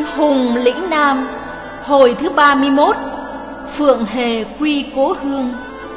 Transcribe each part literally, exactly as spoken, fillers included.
hùng lĩnh Nam. Hồi thứ ba mươi mốt. Phượng Hề quy cố hương.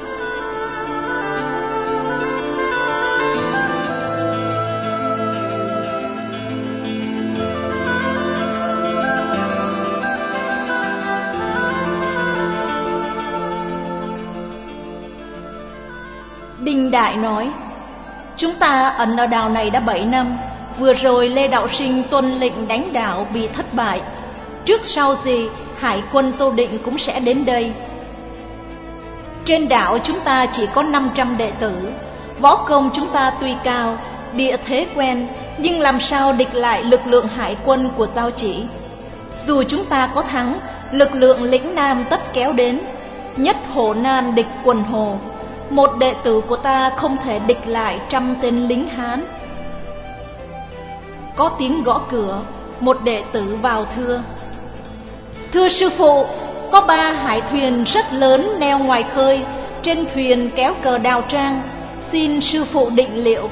Đinh Đại nói: chúng ta ẩn ở đảo này đã bảy năm. Vừa rồi Lê Đạo Sinh tuân lệnh đánh đảo bị thất bại. Trước sau gì hải quân Tô Định cũng sẽ đến đây. Trên đảo chúng ta chỉ có năm trăm đệ tử. Võ công chúng ta tuy cao, địa thế quen, nhưng làm sao địch lại lực lượng hải quân của Giao Chỉ. Dù chúng ta có thắng, lực lượng lĩnh Nam tất kéo đến. Nhất hổ nan địch quần hồ. Một đệ tử của ta không thể địch lại trăm tên lính Hán. Có tiếng gõ cửa. Một đệ tử vào thưa: thưa sư phụ, có ba hải thuyền rất lớn neo ngoài khơi. Trên thuyền kéo cờ Đào Trang, xin sư phụ định liệu.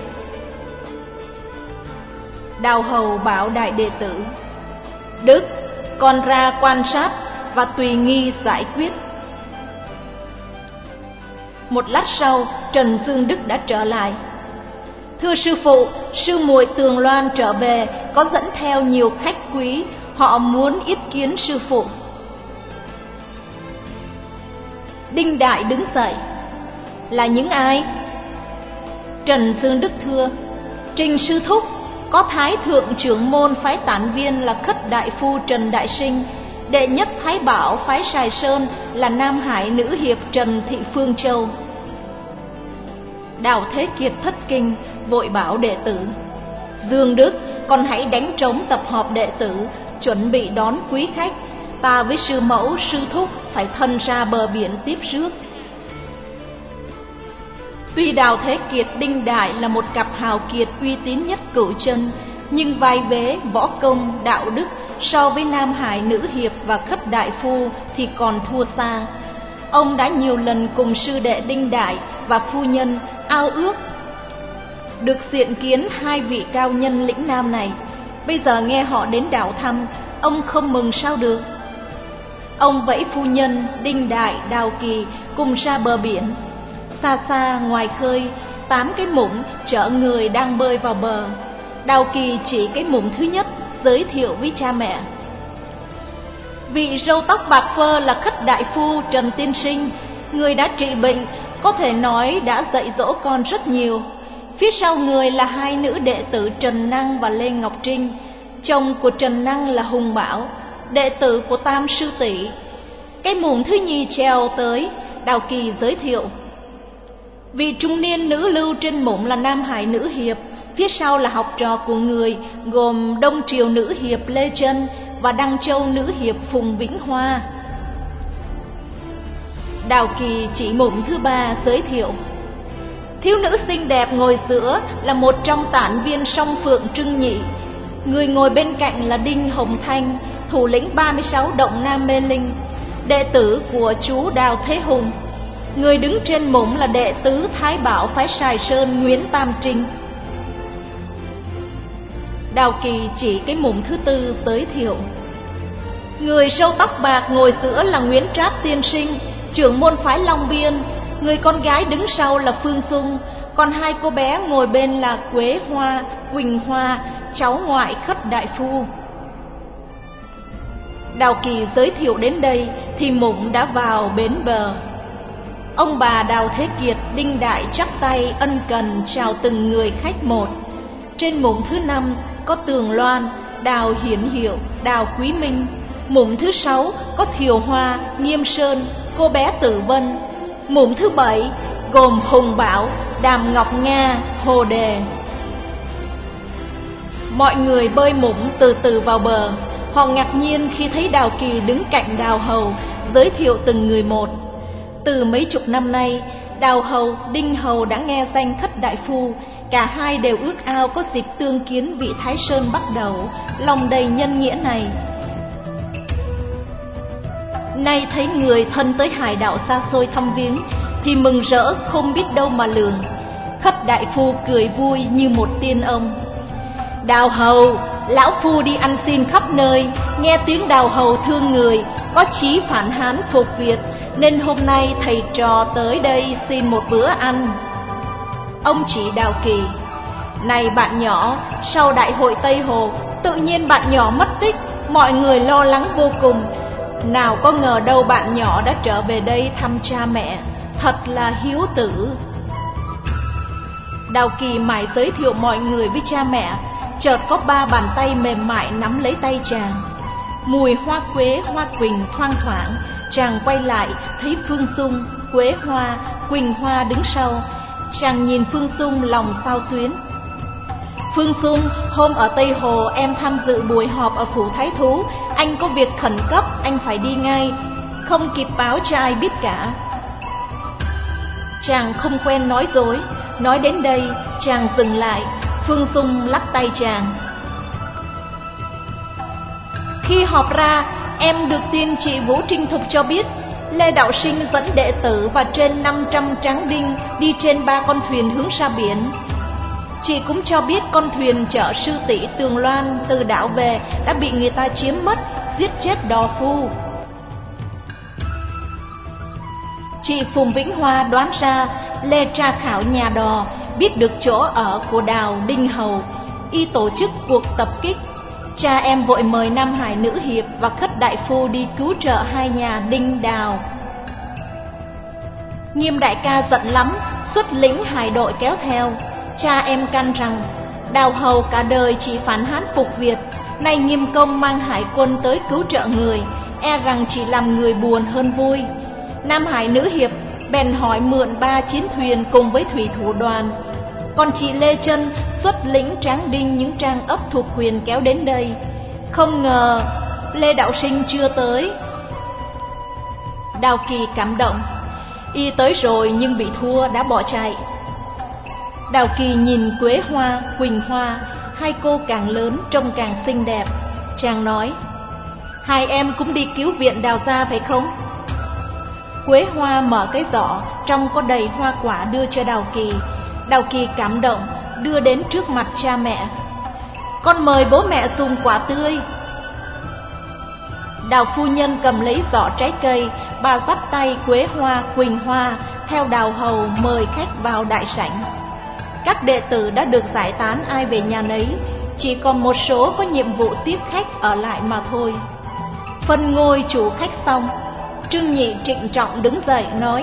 Đào Hầu bảo đại đệ tử: Đức, con ra quan sát và tùy nghi giải quyết. Một lát sau, Trần Dương Đức đã trở lại: thưa sư phụ, sư muội Tường Loan trở về, có dẫn theo nhiều khách quý, họ muốn yết kiến sư phụ. Đinh Đại đứng dậy: là những ai? Trần Dương Đức thưa: Trình sư thúc, có Thái thượng trưởng môn phái Tản Viên là Khất đại phu Trần Đại Sinh, đệ nhất Thái bảo phái Sài Sơn là Nam Hải nữ hiệp Trần Thị Phương Châu. Đào Thế Kiệt thất kinh, vội bảo đệ tử: Dương Đức, con hãy đánh trống tập họp đệ tử, chuẩn bị đón quý khách. Ta với sư mẫu, sư thúc phải thân ra bờ biển tiếp rước. Tuy Đào Thế Kiệt, Đinh Đại là một cặp hào kiệt uy tín nhất Cửu Chân, nhưng vai vế, võ công, đạo đức so với Nam Hải nữ hiệp và Khất đại phu thì còn thua xa. Ông đã nhiều lần cùng sư đệ Đinh Đại và phu nhân ao ước được diện kiến hai vị cao nhân lĩnh Nam này. Bây giờ nghe họ đến đảo thăm, ông không mừng sao được. Ông vẫy phu nhân, Đinh Đại, Đào Kỳ cùng ra bờ biển. Xa xa ngoài khơi, tám cái mủng chở người đang bơi vào bờ. Đào Kỳ chỉ cái mủng thứ nhất, giới thiệu với cha mẹ: vị râu tóc bạc phơ là Khất đại phu Trần tiên sinh, người đã trị bệnh, có thể nói đã dạy dỗ con rất nhiều. Phía sau người là hai nữ đệ tử Trần Năng và Lê Ngọc Trinh. Chồng của Trần Năng là Hùng Bảo, đệ tử của Tam sư tỷ. Cái mùng thứ nhì trèo tới, Đào Kỳ giới thiệu: vị trung niên nữ lưu trên mùng là Nam Hải nữ hiệp, phía sau là học trò của người, gồm Đông Triều nữ hiệp Lê Trân và Đăng Châu nữ hiệp Phùng Vĩnh Hoa. Đào Kỳ chỉ mụn thứ ba giới thiệu: thiếu nữ xinh đẹp ngồi giữa là một trong Tản Viên Song Phượng Trưng Nhị. Người ngồi bên cạnh là Đinh Hồng Thanh, thủ lĩnh ba mươi sáu động Nam Mê Linh, đệ tử của chú Đào Thế Hùng. Người đứng trên mũng là đệ tứ Thái bảo phái Sài Sơn Nguyễn Tam Trinh. Đào Kỳ chỉ cái mũng thứ tư giới thiệu: người râu tóc bạc ngồi giữa là Nguyễn Trát tiên sinh, trưởng môn phái Long Biên. Người con gái đứng sau là Phương Dung, còn hai cô bé ngồi bên là Quế Hoa, Quỳnh Hoa, cháu ngoại Khất đại phu. Đào Kỳ giới thiệu đến đây thì mũng đã vào bến bờ. Ông bà Đào Thế Kiệt, Đinh Đại chắp tay ân cần chào từng người khách một. Trên mũng thứ năm có Tường Loan, Đào Hiển Hiệu, Đào Quý Minh. Mũng thứ sáu có Thiều Hoa, Nghiêm Sơn, cô bé Tử Vân. Mũng thứ bảy gồm Hùng Bảo, Đàm Ngọc Nga, Hồ Đề. Mọi người bơi mũng từ từ vào bờ. Họ ngạc nhiên khi thấy Đào Kỳ đứng cạnh Đào Hầu, giới thiệu từng người một. Từ mấy chục năm nay, Đào Hầu, Đinh Hầu đã nghe danh Khất đại phu. Cả hai đều ước ao có dịp tương kiến vị Thái Sơn Bắc Đầu, lòng đầy nhân nghĩa này. Nay thấy người thân tới hải đảo xa xôi thăm viếng thì mừng rỡ không biết đâu mà lường. Khất đại phu cười vui như một tiên ông: Đào Hầu, lão phu đi ăn xin khắp nơi, nghe tiếng đào hầu thương người, có chí phản Hán phục Việt, nên hôm nay thầy trò tới đây xin một bữa ăn. Ông chỉ Đào Kỳ: Này bạn nhỏ, sau đại hội Tây Hồ, tự nhiên bạn nhỏ mất tích, mọi người lo lắng vô cùng. Nào có ngờ đâu bạn nhỏ đã trở về đây thăm cha mẹ, thật là hiếu tử. Đào Kỳ mải giới thiệu mọi người với cha mẹ, chợt có ba bàn tay mềm mại nắm lấy tay chàng. Mùi hoa quế, hoa quỳnh thoang thoảng, chàng quay lại thấy Phương Sung, Quế Hoa, Quỳnh Hoa đứng sau. Chàng nhìn Phương Sung lòng xao xuyến. Phương Sung, hôm ở Tây Hồ em tham dự buổi họp ở phủ Thái Thú, anh có việc khẩn cấp, anh phải đi ngay, không kịp báo cho ai biết cả. Chàng không quen nói dối, nói đến đây chàng dừng lại. Phương Sung lắc tay chàng. Khi họp ra, em được tin chị Vũ Trinh Thục cho biết Lê Đạo Sinh dẫn đệ tử và trên năm trăm tráng đinh đi trên ba con thuyền hướng ra biển. Chị cũng cho biết con thuyền chở sư tỷ Tường Loan từ đảo về đã bị người ta chiếm mất, giết chết đò phu. Chị Phùng Vĩnh Hoa đoán ra Lê tra khảo nhà đò, biết được chỗ ở của Đào Đinh Hầu, y tổ chức cuộc tập kích. Cha em vội mời Nam Hải Nữ Hiệp và Khất Đại Phu đi cứu trợ hai nhà Đinh Đào. Nghiêm đại ca giận lắm, xuất lĩnh hải đội kéo theo. Cha em căn rằng Đào Hầu cả đời chỉ phản Hán phục Việt, nay Nghiêm công mang hải quân tới cứu trợ người, e rằng chỉ làm người buồn hơn vui. Nam Hải Nữ Hiệp bèn hỏi mượn ba chiến thuyền cùng với thủy thủ đoàn. Còn chị Lê Chân xuất lĩnh tráng đinh những trang ấp thuộc quyền kéo đến đây. Không ngờ Lê Đạo Sinh chưa tới. Đào Kỳ cảm động. Y tới rồi nhưng bị thua, đã bỏ chạy. Đào Kỳ nhìn Quế Hoa, Quỳnh Hoa, hai cô càng lớn trông càng xinh đẹp. Chàng nói: Hai em cũng đi cứu viện Đào gia phải không? Quế Hoa mở cái giỏ, trong có đầy hoa quả đưa cho Đào Kỳ. Đào Kỳ cảm động, đưa đến trước mặt cha mẹ. Con mời bố mẹ dùng quả tươi. Đào phu nhân cầm lấy giỏ trái cây, bà dắt tay Quế Hoa, Quỳnh Hoa theo Đào hầu mời khách vào đại sảnh. Các đệ tử đã được giải tán ai về nhà nấy, chỉ còn một số có nhiệm vụ tiếp khách ở lại mà thôi. Phân ngôi chủ khách xong, Trương Nhị trịnh trọng đứng dậy nói: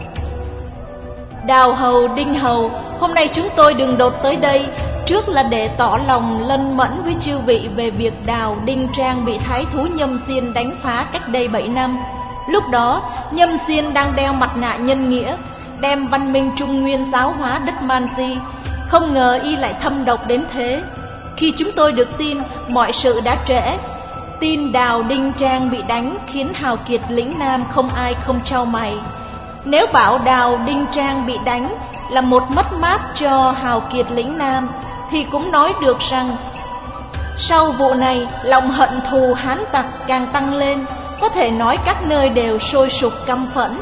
Đào hầu, Đinh hầu, hôm nay chúng tôi đường đột tới đây, trước là để tỏ lòng lân mẫn với chư vị về việc Đào Đinh Trang bị thái thú Nhâm Xiên đánh phá cách đây bảy năm. Lúc đó Nhâm Xiên đang đeo mặt nạ nhân nghĩa, đem văn minh Trung Nguyên giáo hóa đất Man Di. Không ngờ y lại thâm độc đến thế. Khi chúng tôi được tin, mọi sự đã trễ. Tin Đào Đinh Trang bị đánh khiến hào kiệt lĩnh Nam không ai không trao mày. Nếu bảo Đào Đinh Trang bị đánh là một mất mát cho hào kiệt lĩnh Nam, thì cũng nói được rằng sau vụ này lòng hận thù Hán tặc càng tăng lên, có thể nói các nơi đều sôi sục căm phẫn.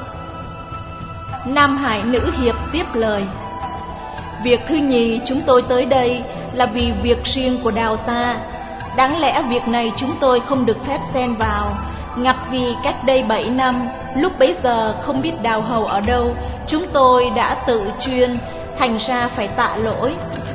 Nam Hải Nữ Hiệp tiếp lời: Việc thứ nhì chúng tôi tới đây là vì việc riêng của Đào gia. Đáng lẽ việc này chúng tôi không được phép xen vào, ngặt vì cách đây bảy năm, lúc bấy giờ không biết Đào hầu ở đâu, chúng tôi đã tự chuyên, thành ra phải tạ lỗi.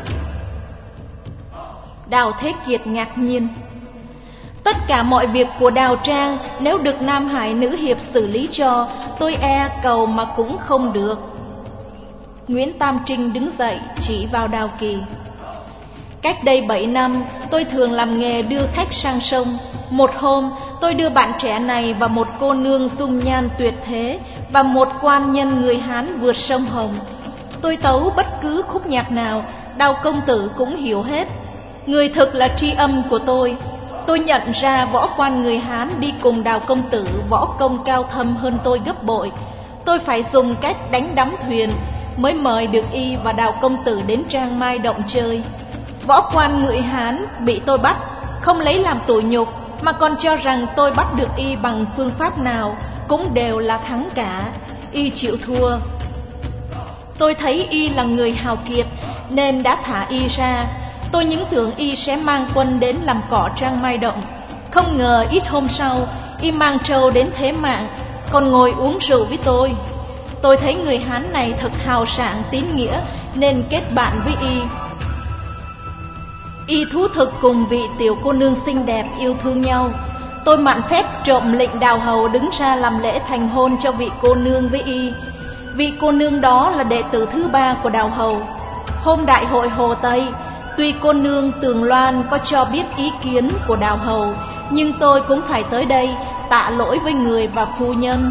Đào Thế Kiệt ngạc nhiên: Tất cả mọi việc của Đào Trang nếu được Nam Hải Nữ Hiệp xử lý cho, tôi e cầu mà cũng không được. Nguyễn Tam Trinh đứng dậy chỉ vào Đào Kỳ: Cách đây bảy năm, tôi thường làm nghề đưa khách sang sông. Một hôm, tôi đưa bạn trẻ này và một cô nương dung nhan tuyệt thế và một quan nhân người Hán vượt sông Hồng. Tôi tấu bất cứ khúc nhạc nào, Đào công tử cũng hiểu hết. Người thực là tri âm của tôi. Tôi nhận ra võ quan người Hán đi cùng Đào công tử võ công cao thâm hơn tôi gấp bội. Tôi phải dùng cách đánh đắm thuyền mới mời được y và Đào công tử đến Trang Mai Động chơi. Võ quan người Hán bị tôi bắt, không lấy làm tủi nhục, mà còn cho rằng tôi bắt được y bằng phương pháp nào cũng đều là thắng cả. Y chịu thua. Tôi thấy y là người hào kiệt nên đã thả y ra. Tôi những tưởng y sẽ mang quân đến làm cỏ trang mai động. Không ngờ ít hôm sau, y mang trâu đến thế mạng, còn ngồi uống rượu với tôi. Tôi thấy người Hán này thật hào sảng tín nghĩa, nên kết bạn với y. Y thú thực cùng vị tiểu cô nương xinh đẹp yêu thương nhau. Tôi mạn phép trộm lệnh đào hầu đứng ra làm lễ thành hôn cho vị cô nương với y. Vị cô nương đó là đệ tử thứ ba của đào hầu. Hôm đại hội Hồ Tây, tuy cô nương Tường Loan có cho biết ý kiến của đào hầu, nhưng tôi cũng phải tới đây tạ lỗi với người và phu nhân.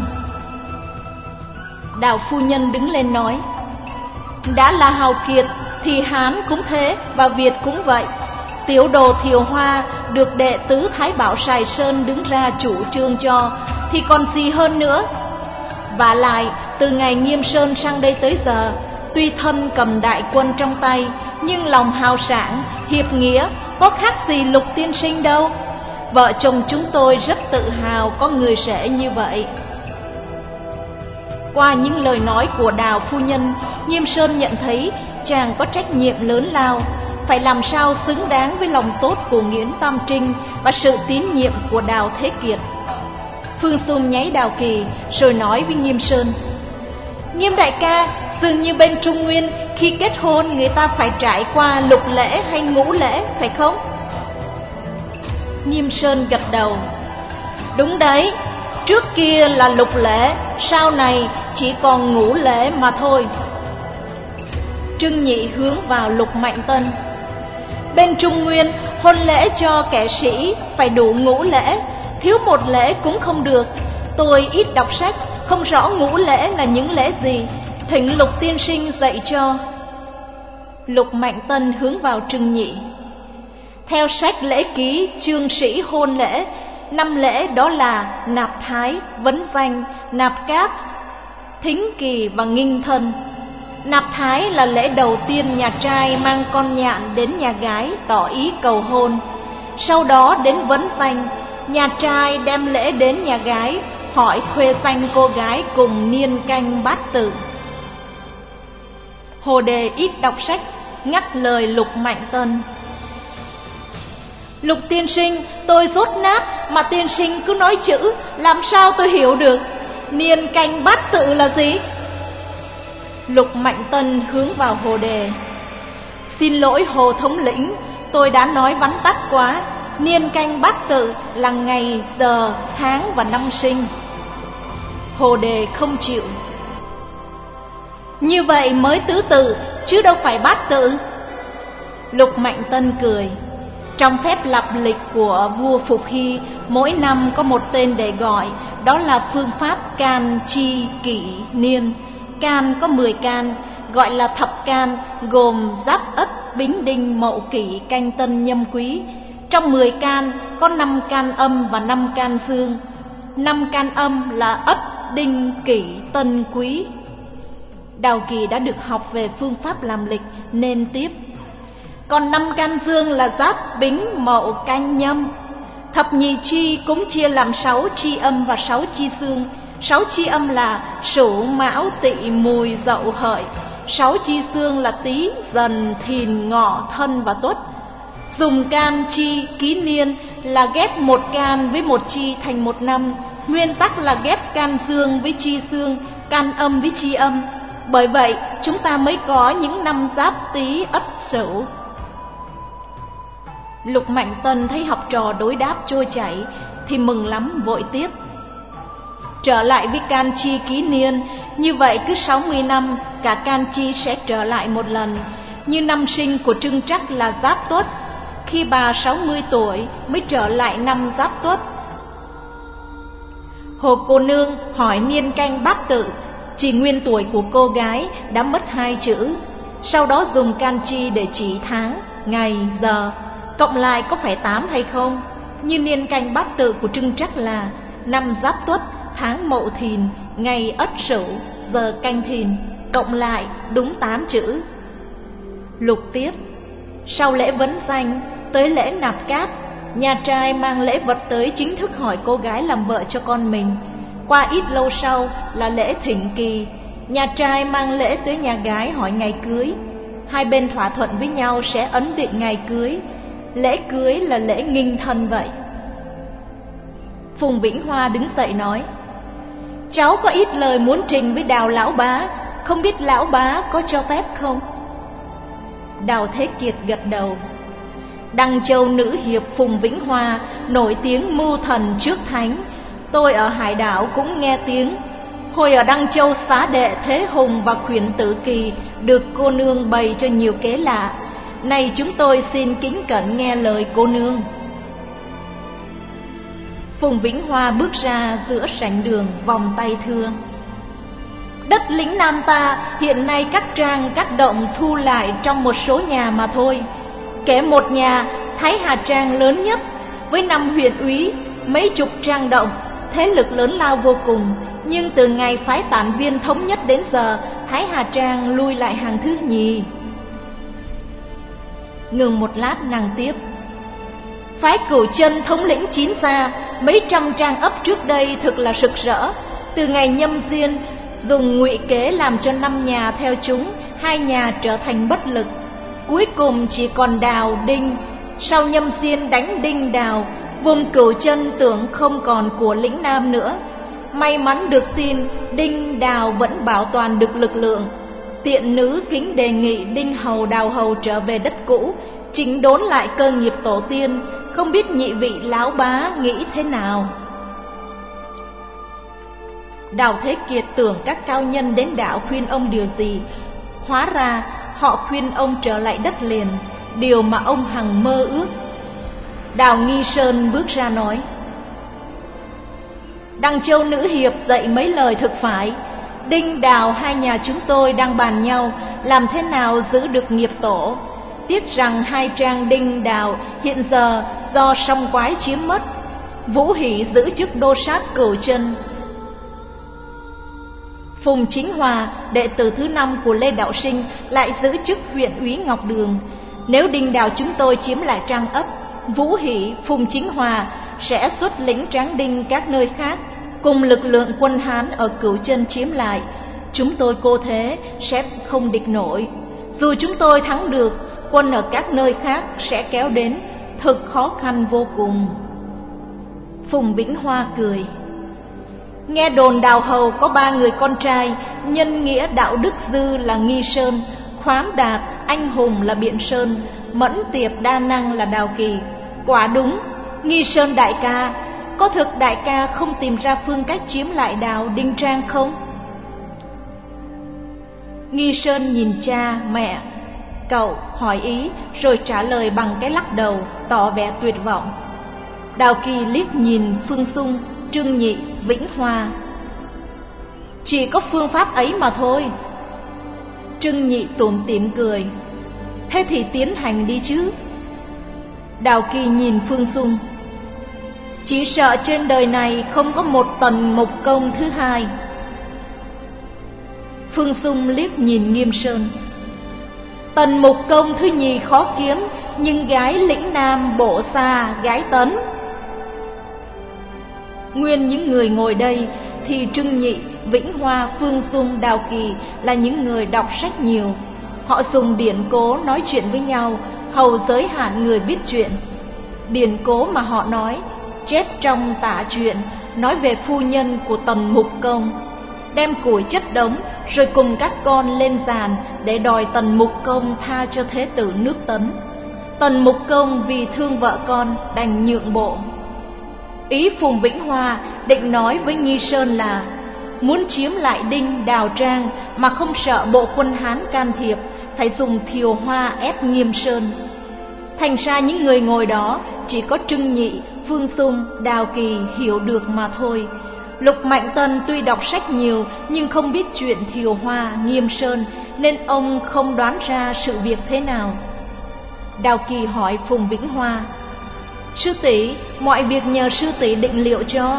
Đào phu nhân đứng lên nói: đã là hào kiệt thì Hán cũng thế và Việt cũng vậy. Tiểu đồ Thiều Hoa được đệ tứ Thái Bảo Sài Sơn đứng ra chủ trương cho thì còn gì hơn nữa. Vả lại, từ ngày Nghiêm Sơn sang đây tới giờ, tuy thân cầm đại quân trong tay, nhưng lòng hào sảng, hiệp nghĩa có khác gì Lục tiên sinh đâu. Vợ chồng chúng tôi rất tự hào có người rể như vậy. Qua những lời nói của Đào phu nhân, Nghiêm Sơn nhận thấy chàng có trách nhiệm lớn lao, phải làm sao xứng đáng với lòng tốt của Nguyễn Tam Trinh và sự tín nhiệm của Đào Thế Kiệt. Phương Xung nháy Đào Kỳ rồi nói với Nghiêm Sơn: Nghiêm đại ca, dường như bên Trung Nguyên khi kết hôn người ta phải trải qua lục lễ hay ngũ lễ, phải không? Nghiêm Sơn gật đầu: đúng đấy, trước kia là lục lễ, sau này chỉ còn ngũ lễ mà thôi. Trương Nhị hướng vào Lục Mạnh Tân: bên Trung Nguyên hôn lễ cho kẻ sĩ phải đủ ngũ lễ, thiếu một lễ cũng không được. Tôi ít đọc sách, không rõ ngũ lễ là những lễ gì, thỉnh Lục tiên sinh dạy cho. Lục Mạnh Tân hướng vào Trương Nhị: theo sách lễ ký chương sĩ hôn lễ, năm lễ đó là nạp thái, vấn danh, nạp cát, thính kỳ và nghinh thân. Nạp thái là lễ đầu tiên nhà trai mang con nhạn đến nhà gái tỏ ý cầu hôn. Sau đó đến vấn danh, nhà trai đem lễ đến nhà gái hỏi khuê danh cô gái cùng niên canh bát tự. Hồ Đề ít đọc sách, ngắt lời Lục Mạnh Tân: Lục tiên sinh, tôi dốt nát mà tiên sinh cứ nói chữ, làm sao tôi hiểu được? Niên canh bát tự là gì? Lục Mạnh Tân hướng vào Hồ Đề: xin lỗi Hồ thống lĩnh, tôi đã nói vắn tắt quá. Niên canh bát tự là ngày, giờ, tháng và năm sinh. Hồ Đề không chịu: như vậy mới tứ tự, chứ đâu phải bát tự. Lục Mạnh Tân cười: trong phép lập lịch của vua Phục Hy, mỗi năm có một tên để gọi, đó là phương pháp can chi kỷ niên. Can có mười can, gọi là thập can, gồm Giáp Ất, Bính Đinh, Mậu Kỷ, Canh Tân, Nhâm Quý. Trong mười can có năm can âm và năm can dương. Năm can âm là Ất, Đinh, Kỷ, Tân, Quý. Đào Kỳ đã được học về phương pháp làm lịch nên tiếp: còn năm can dương là Giáp, Bính, Mậu, Canh, Nhâm. Thập nhị chi cũng chia làm sáu chi âm và sáu chi dương. Sáu chi âm là Sửu, Mão, Tỵ, Mùi, Dậu, Hợi. Sáu chi dương là Tý, Dần, Thìn, Ngọ, Thân và Tuất. Dùng can chi ký niên là ghép một can với một chi thành một năm. Nguyên tắc là ghép can dương với chi dương, can âm với chi âm. Bởi vậy chúng ta mới có những năm Giáp, Tý, Ất, Sửu. Lục Mạnh Tân thấy học trò đối đáp trôi chảy thì mừng lắm, vội tiếp: trở lại với can chi ký niên, như vậy cứ sáu mươi năm cả can chi sẽ trở lại một lần. Như năm sinh của Trưng Trắc là Giáp Tuất, khi bà sáu mươi tuổi mới trở lại năm Giáp Tuất. Hồ cô nương hỏi niên canh bát tự, chỉ nguyên tuổi của cô gái đã mất hai chữ, sau đó dùng can chi để chỉ tháng, ngày, giờ, cộng lại có phải tám hay không? Như niên canh bát tự của Trưng Trắc là năm Giáp Tuất, tháng Mậu Thìn, ngày Ất Sửu, giờ Canh Thìn, cộng lại đúng tám chữ. Lục tiếp: sau lễ vấn danh tới lễ nạp cát, nhà trai mang lễ vật tới chính thức hỏi cô gái làm vợ cho con mình. Qua ít lâu sau là lễ thỉnh kỳ, nhà trai mang lễ tới nhà gái hỏi ngày cưới. Hai bên thỏa thuận với nhau sẽ ấn định ngày cưới. Lễ cưới là lễ nghinh thân vậy. Phùng Vĩnh Hoa đứng dậy nói: Cháu có ít lời muốn trình với Đào lão bá, không biết lão bá có cho phép không? Đào Thế Kiệt gật đầu. Đăng Châu nữ hiệp Phùng Vĩnh Hoa nổi tiếng mưu thần trước thánh. Tôi ở Hải Đảo cũng nghe tiếng. Hồi ở Đăng Châu xá đệ Thế Hùng và Khuyển Tử Kỳ được cô nương bày cho nhiều kế lạ. Này chúng tôi xin kính cẩn nghe lời cô nương. Phùng Vĩnh Hoa bước ra giữa sảnh đường, vòng tay thưa: Đất lĩnh Nam ta hiện nay các trang các động thu lại trong một số nhà mà thôi. Kể một nhà Thái Hà Trang lớn nhất, với năm huyện úy, mấy chục trang động, thế lực lớn lao vô cùng. Nhưng từ ngày phái Tản Viên thống nhất đến giờ, Thái Hà Trang lui lại hàng thứ nhì. Ngừng một lát nàng tiếp: Phái Cửu Chân thống lĩnh chín gia, mấy trăm trang ấp trước đây thực là rực rỡ. Từ ngày Nhâm Diên dùng ngụy kế làm cho năm nhà theo chúng, hai nhà trở thành bất lực. Cuối cùng chỉ còn Đào, Đinh. Sau Nhâm Diên đánh Đinh Đào, vùng Cửu Chân tưởng không còn của lĩnh Nam nữa. May mắn được tin Đinh Đào vẫn bảo toàn được lực lượng. Tiện nữ kính đề nghị Đinh Hầu Đào Hầu trở về đất cũ, chỉnh đốn lại cơ nghiệp tổ tiên. Không biết nhị vị lão bá nghĩ thế nào? Đào Thế Kiệt tưởng các cao nhân đến đạo khuyên ông điều gì. Hóa ra họ khuyên ông trở lại đất liền, điều mà ông hằng mơ ước. Đào Nghi Sơn bước ra nói: Đăng Châu nữ hiệp dạy mấy lời thực phải. Đinh Đào hai nhà chúng tôi đang bàn nhau làm thế nào giữ được nghiệp tổ. Tiếc rằng hai trang Đinh Đào hiện giờ do Song Quái chiếm mất. Vũ Hỷ giữ chức đô sát Cửu Chân. Phùng Chính Hòa, đệ tử thứ năm của Lê Đạo Sinh, lại giữ chức huyện úy Ngọc Đường. Nếu Đinh Đào chúng tôi chiếm lại trang ấp, Vũ Hỷ, Phùng Chính Hòa sẽ xuất lĩnh tráng đinh các nơi khác, cùng lực lượng quân Hán ở Cửu Chân chiếm lại. Chúng tôi cô thế sẽ không địch nổi. Dù chúng tôi thắng được, quân ở các nơi khác sẽ kéo đến, thực khó khăn vô cùng. Phùng Vĩnh Hoa cười: Nghe đồn Đào Hầu có ba người con trai, nhân nghĩa đạo đức dư là Nghi Sơn, khoáng đạt anh hùng là Biện Sơn, mẫn tiệp đa năng là Đào Kỳ. Quả đúng, Nghi Sơn đại ca, có thực đại ca không tìm ra phương cách chiếm lại Đào Đinh Trang không? Nghi Sơn nhìn cha, mẹ, cậu hỏi ý rồi trả lời bằng cái lắc đầu, tỏ vẻ tuyệt vọng. Đào Kỳ liếc nhìn Phương Xung, Trương Nhị, Vĩnh Hoa: Chỉ có phương pháp ấy mà thôi. Trương Nhị tủm tỉm cười: Thế thì tiến hành đi chứ. Đào Kỳ nhìn Phương Xung: Chỉ sợ trên đời này không có một Tần Mục Công thứ hai. Phương Xung liếc nhìn Nghiêm Sơn: Tần Mục Công thứ nhì khó kiếm, nhưng gái lĩnh Nam bộ xa gái Tấn. Nguyên những người ngồi đây thì Trương Nhị, Vĩnh Hoa, Phương Xung, Đào Kỳ là những người đọc sách nhiều. Họ dùng điển cố nói chuyện với nhau, hầu giới hạn người biết chuyện. Điển cố mà họ nói chép trong tả truyện, nói về phu nhân của Tần Mục Công, đem củi chất đống rồi cùng các con lên giàn để đòi Tần Mục Công tha cho thế tử nước Tấn. Tần Mục Công vì thương vợ con đành nhượng bộ. Ý Phùng Vĩnh Hoa định nói với Nghi Sơn là muốn chiếm lại Đinh Đào Trang mà không sợ bộ quân Hán can thiệp, phải dùng thiều hoa ép Nghiêm Sơn. Thành ra những người ngồi đó chỉ có Trương Nhị, Phương Xung, Đào Kỳ hiểu được mà thôi. Lục Mạnh Tân tuy đọc sách nhiều nhưng không biết chuyện thiều hoa Nghiêm Sơn, nên ông không đoán ra sự việc thế nào. Đào Kỳ hỏi Phùng Vĩnh Hoa: Sư tỷ, mọi việc nhờ sư tỷ định liệu cho.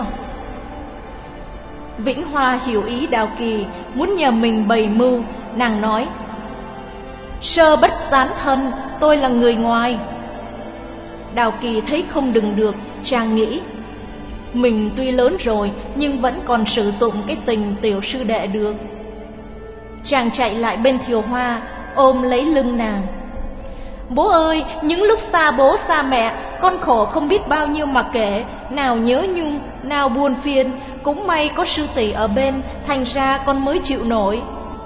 Vĩnh Hoa hiểu ý Đào Kỳ muốn nhờ mình bày mưu, nàng nói: Sơ bất gián thân, tôi là người ngoài. Đào Kỳ thấy không đừng được, chàng nghĩ mình tuy lớn rồi nhưng vẫn còn sử dụng cái tình tiểu sư đệ được. Chàng chạy lại bên thiều hoa, ôm lấy lưng nàng. Bố ơi, những lúc xa bố xa mẹ, con khổ không biết bao nhiêu mà kể, nào nhớ nhung, nào buồn phiền. Cũng may có sư tỷ ở bên, thành ra con mới chịu nổi.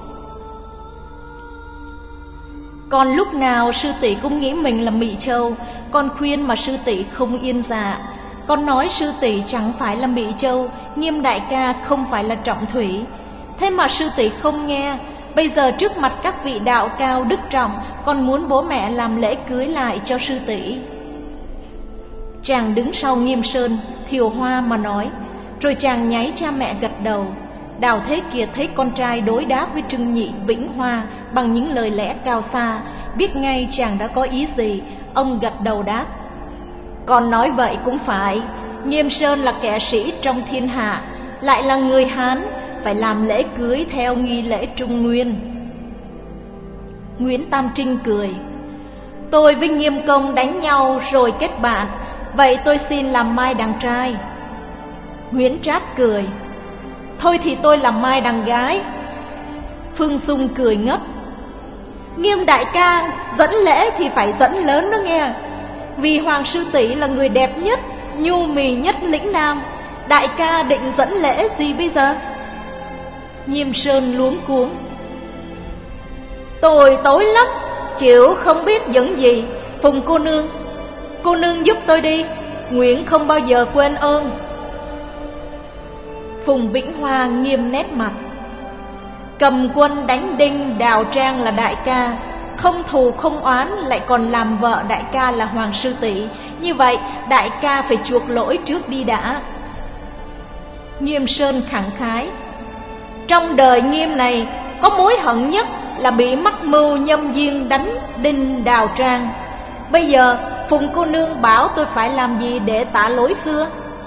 Con lúc nào sư tỷ cũng nghĩ mình là Mị Châu. Con khuyên mà sư tỷ không yên dạ. Con nói sư tỷ chẳng phải là Mị Châu, Nghiêm đại ca không phải là Trọng Thủy. Thế mà sư tỷ không nghe. Bây giờ trước mặt các vị đạo cao đức trọng, con muốn bố mẹ làm lễ cưới lại cho sư tỷ. Chàng đứng sau Nghiêm Sơn, Thiều Hoa mà nói, rồi chàng nháy cha mẹ gật đầu. Đào Thế Kiệt thấy con trai đối đáp với Trưng Nhị, Vĩnh Hoa bằng những lời lẽ cao xa, biết ngay chàng đã có ý gì. Ông gật đầu đáp, con nói vậy cũng phải. Nghiêm Sơn là kẻ sĩ trong thiên hạ, lại là người Hán, phải làm lễ cưới theo nghi lễ Trung Nguyên. Nguyễn Tam Trinh cười, tôi với Nghiêm công đánh nhau rồi kết bạn, vậy tôi xin làm mai đàn trai. Nguyễn Trác cười, thôi thì tôi làm mai đàn gái. Phương Dung cười ngất, Nghiêm đại ca dẫn lễ thì phải dẫn lớn đó nghe. Vì hoàng sư tỷ là người đẹp nhất, nhu mì nhất lĩnh Nam, đại ca định dẫn lễ gì bây giờ? Nghiêm Sơn luống cuống, tôi tối lắm, chịu không biết dẫn gì. Phùng cô nương, cô nương giúp tôi đi, nguyện không bao giờ quên ơn. Phùng Vĩnh Hoa nghiêm nét mặt, cầm quân đánh Đinh Đào Trang là đại ca, không thù không oán, lại còn làm vợ đại ca là hoàng sư tỷ. Như vậy đại ca phải chuộc lỗi trước đi đã. Nghiêm Sơn khẳng khái, trong đời Nghiêm này có mối hận nhất là bị mắc mưu nhâm duyên đánh Đinh Đào Trang. Bây giờ Phùng cô nương bảo tôi phải làm gì để tạ lỗi xưa?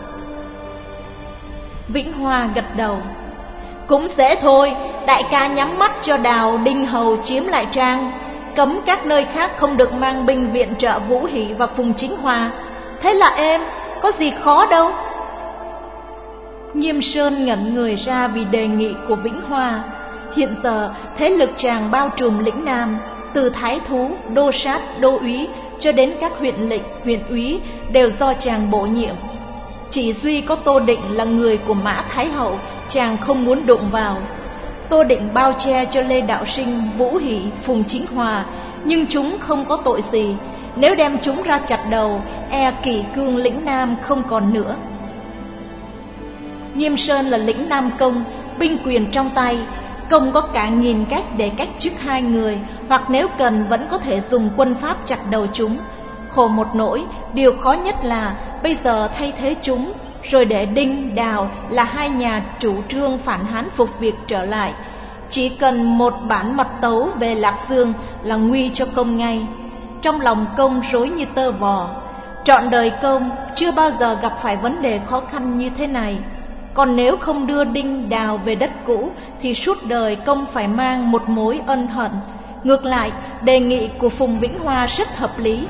Vĩnh Hoa gật đầu, cũng dễ thôi. Đại ca nhắm mắt cho Đào Đinh Hầu chiếm lại Trang, cấm các nơi khác không được mang binh viện trợ Vũ Hỷ và Phùng Chính Hòa. Thế là em, có gì khó đâu. Nghiêm Sơn ngẩn người ra vì đề nghị của Vĩnh Hoa. Hiện giờ thế lực chàng bao trùm lĩnh Nam, từ thái thú, đô sát, đô úy cho đến các huyện lệnh, huyện úy đều do chàng bổ nhiệm. Chỉ duy có Tô Định là người của Mã Thái Hậu, chàng không muốn đụng vào. Tô Định bao che cho Lê Đạo Sinh, Vũ Hỷ, Phùng Chính Hòa, nhưng chúng không có tội gì. Nếu đem chúng ra chặt đầu, e kỷ cương lĩnh Nam không còn nữa. Nghiêm Sơn là lĩnh Nam công, binh quyền trong tay, công có cả nghìn cách để cách chức hai người, hoặc nếu cần vẫn có thể dùng quân pháp chặt đầu chúng. Khổ một nỗi, điều khó nhất là bây giờ thay thế chúng, rồi để Đinh, Đào là hai nhà chủ trương phản Hán phục việc trở lại. Chỉ cần một bản mật tấu về Lạc Dương là nguy cho công ngay. Trong lòng công rối như tơ vò. Trọn đời công chưa bao giờ gặp phải vấn đề khó khăn như thế này. Còn nếu không đưa Đinh Đào về đất cũ thì suốt đời công phải mang một mối ân hận. Ngược lại, đề nghị của Phùng Vĩnh Hoa rất hợp lý.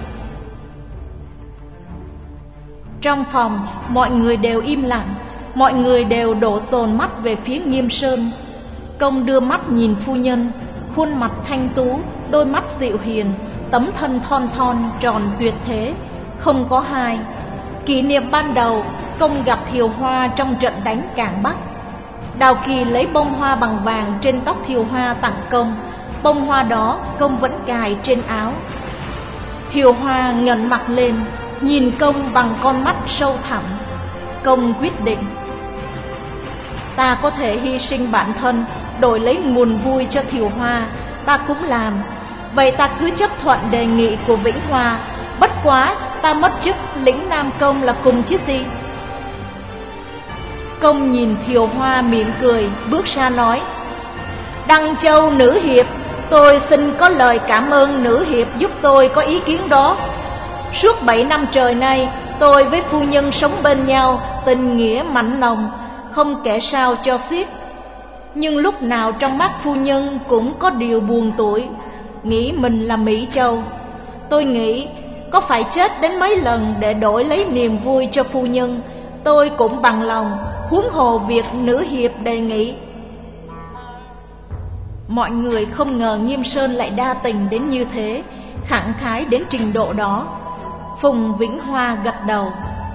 Trong phòng, mọi người đều im lặng, mọi người đều đổ dồn mắt về phía Nghiêm Sơn. Công đưa mắt nhìn phu nhân, khuôn mặt thanh tú, đôi mắt dịu hiền, tấm thân thon thon tròn tuyệt thế, không có hai. Kỷ niệm ban đầu, công gặp Thiều Hoa trong trận đánh Cảng Bắc. Đào Kỳ lấy bông hoa bằng vàng trên tóc Thiều Hoa tặng công, bông hoa đó công vẫn cài trên áo. Thiều Hoa ngẩng mặt lên, nhìn công bằng con mắt sâu thẳm. Công quyết định, ta có thể hy sinh bản thân đổi lấy nguồn vui cho Thiều Hoa, ta cũng làm. Vậy ta cứ chấp thuận đề nghị của Vĩnh Hoa. Bất quá ta mất chức lĩnh Nam công là cùng chứ gì. Công nhìn Thiều Hoa mỉm cười, bước ra nói, Đăng Châu nữ hiệp, tôi xin có lời cảm ơn nữ hiệp giúp tôi có ý kiến đó. Suốt bảy năm trời nay, tôi với phu nhân sống bên nhau, tình nghĩa mặn nồng, không kể sao cho xiết. Nhưng lúc nào trong mắt phu nhân cũng có điều buồn tủi, nghĩ mình là Mỹ Châu. Tôi nghĩ có phải chết đến mấy lần để đổi lấy niềm vui cho phu nhân, tôi cũng bằng lòng, huống hồ việc nữ hiệp đề nghị. Mọi người không ngờ Nghiêm Sơn lại đa tình đến như thế, khẳng khái đến trình độ đó. Phùng Vĩnh Hoa gật đầu.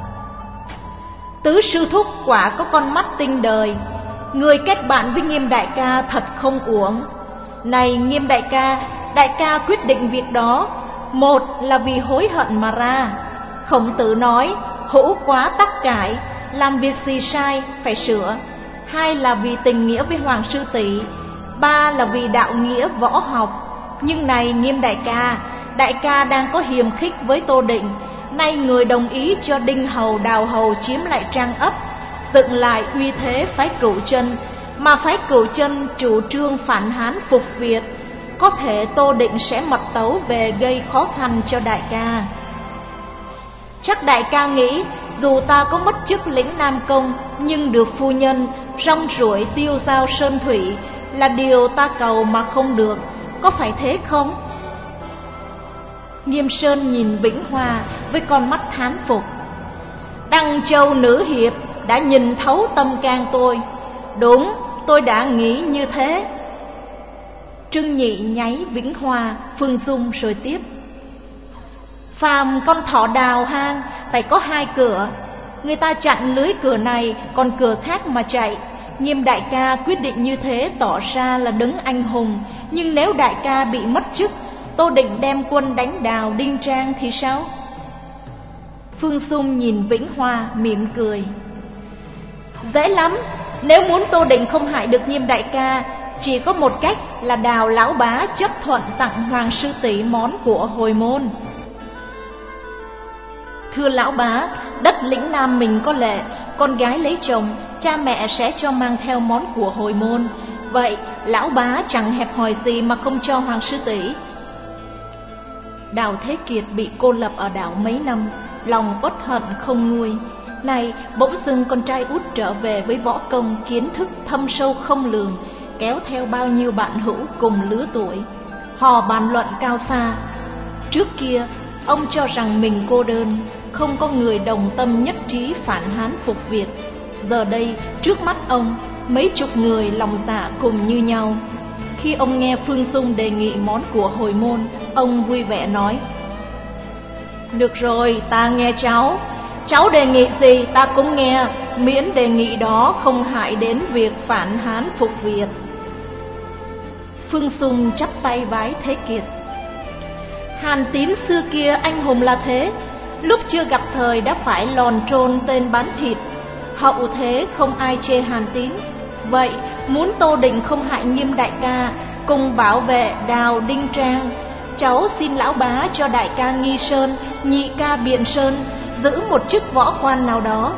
Tứ sư thúc quả có con mắt tinh đời, người kết bạn với Nghiêm đại ca thật không uổng. Này Nghiêm đại ca, đại ca quyết định việc đó, một là vì hối hận mà ra. Khổng Tử nói hữu quá tắc cải, làm việc gì sai phải sửa. Hai là vì tình nghĩa với Hoàng sư tỷ. Ba là vì đạo nghĩa võ học. Nhưng này Nghiêm đại ca, đại ca đang có hiềm khích với Tô Định. Nay người đồng ý cho Đinh Hầu Đào Hầu chiếm lại Trang Ấp, dựng lại uy thế phái Cửu Chân. Mà phái Cửu Chân chủ trương phản Hán phục Việt, có thể Tô Định sẽ mật tấu về gây khó khăn cho đại ca. Chắc đại ca nghĩ dù ta có mất chức lĩnh Nam Công, nhưng được phu nhân rong ruổi tiêu giao sơn thủy là điều ta cầu mà không được, có phải thế không? Nghiêm Sơn nhìn Vĩnh Hoa với con mắt thán phục. Đăng Châu nữ hiệp đã nhìn thấu tâm can tôi. Đúng, tôi đã nghĩ như thế. Trương Nhị nháy Vĩnh Hoa, Phương Dung rồi tiếp. Phàm con thỏ đào hang phải có hai cửa, người ta chặn lưới cửa này còn cửa khác mà chạy. Nghiêm đại ca quyết định như thế tỏ ra là đấng anh hùng. Nhưng nếu đại ca bị mất chức, Tô Định đem quân đánh Đào Đinh Trang thì sao? Phương Dung nhìn Vĩnh Hoa mỉm cười. Dễ lắm, nếu muốn Tô Định không hại được Nghiêm đại ca, chỉ có một cách là Đào lão bá chấp thuận tặng Hoàng sư tỷ món của hồi môn. Thưa lão bá, đất lĩnh Nam mình có lệ, con gái lấy chồng, cha mẹ sẽ cho mang theo món của hồi môn. Vậy lão bá chẳng hẹp hòi gì mà không cho Hoàng sư tỷ. Đào Thế Kiệt bị cô lập ở đảo mấy năm, lòng uất hận không nguôi. Này bỗng dưng con trai út trở về với võ công kiến thức thâm sâu không lường, kéo theo bao nhiêu bạn hữu cùng lứa tuổi, họ bàn luận cao xa. Trước kia ông cho rằng mình cô đơn, không có người đồng tâm nhất trí phản Hán phục Việt. Giờ đây trước mắt ông, mấy chục người lòng dạ cùng như nhau. Khi ông nghe Phương Dung đề nghị món của hồi môn, ông vui vẻ nói: Được rồi, ta nghe cháu. Cháu đề nghị gì ta cũng nghe, miễn đề nghị đó không hại đến việc phản Hán phục Việt. Phương Dung chắp tay vái Thế Kiệt. Hàn Tín xưa kia anh hùng là thế, lúc chưa gặp thời đã phải lòn trôn tên bán thịt. Hậu thế không ai chê Hàn Tín. Vậy muốn Tô Định không hại Nghiêm đại ca, cùng bảo vệ Đào Đinh Trang, cháu xin lão bá cho đại ca Nghi Sơn, nhị ca Biện Sơn giữ một chức võ quan nào đó.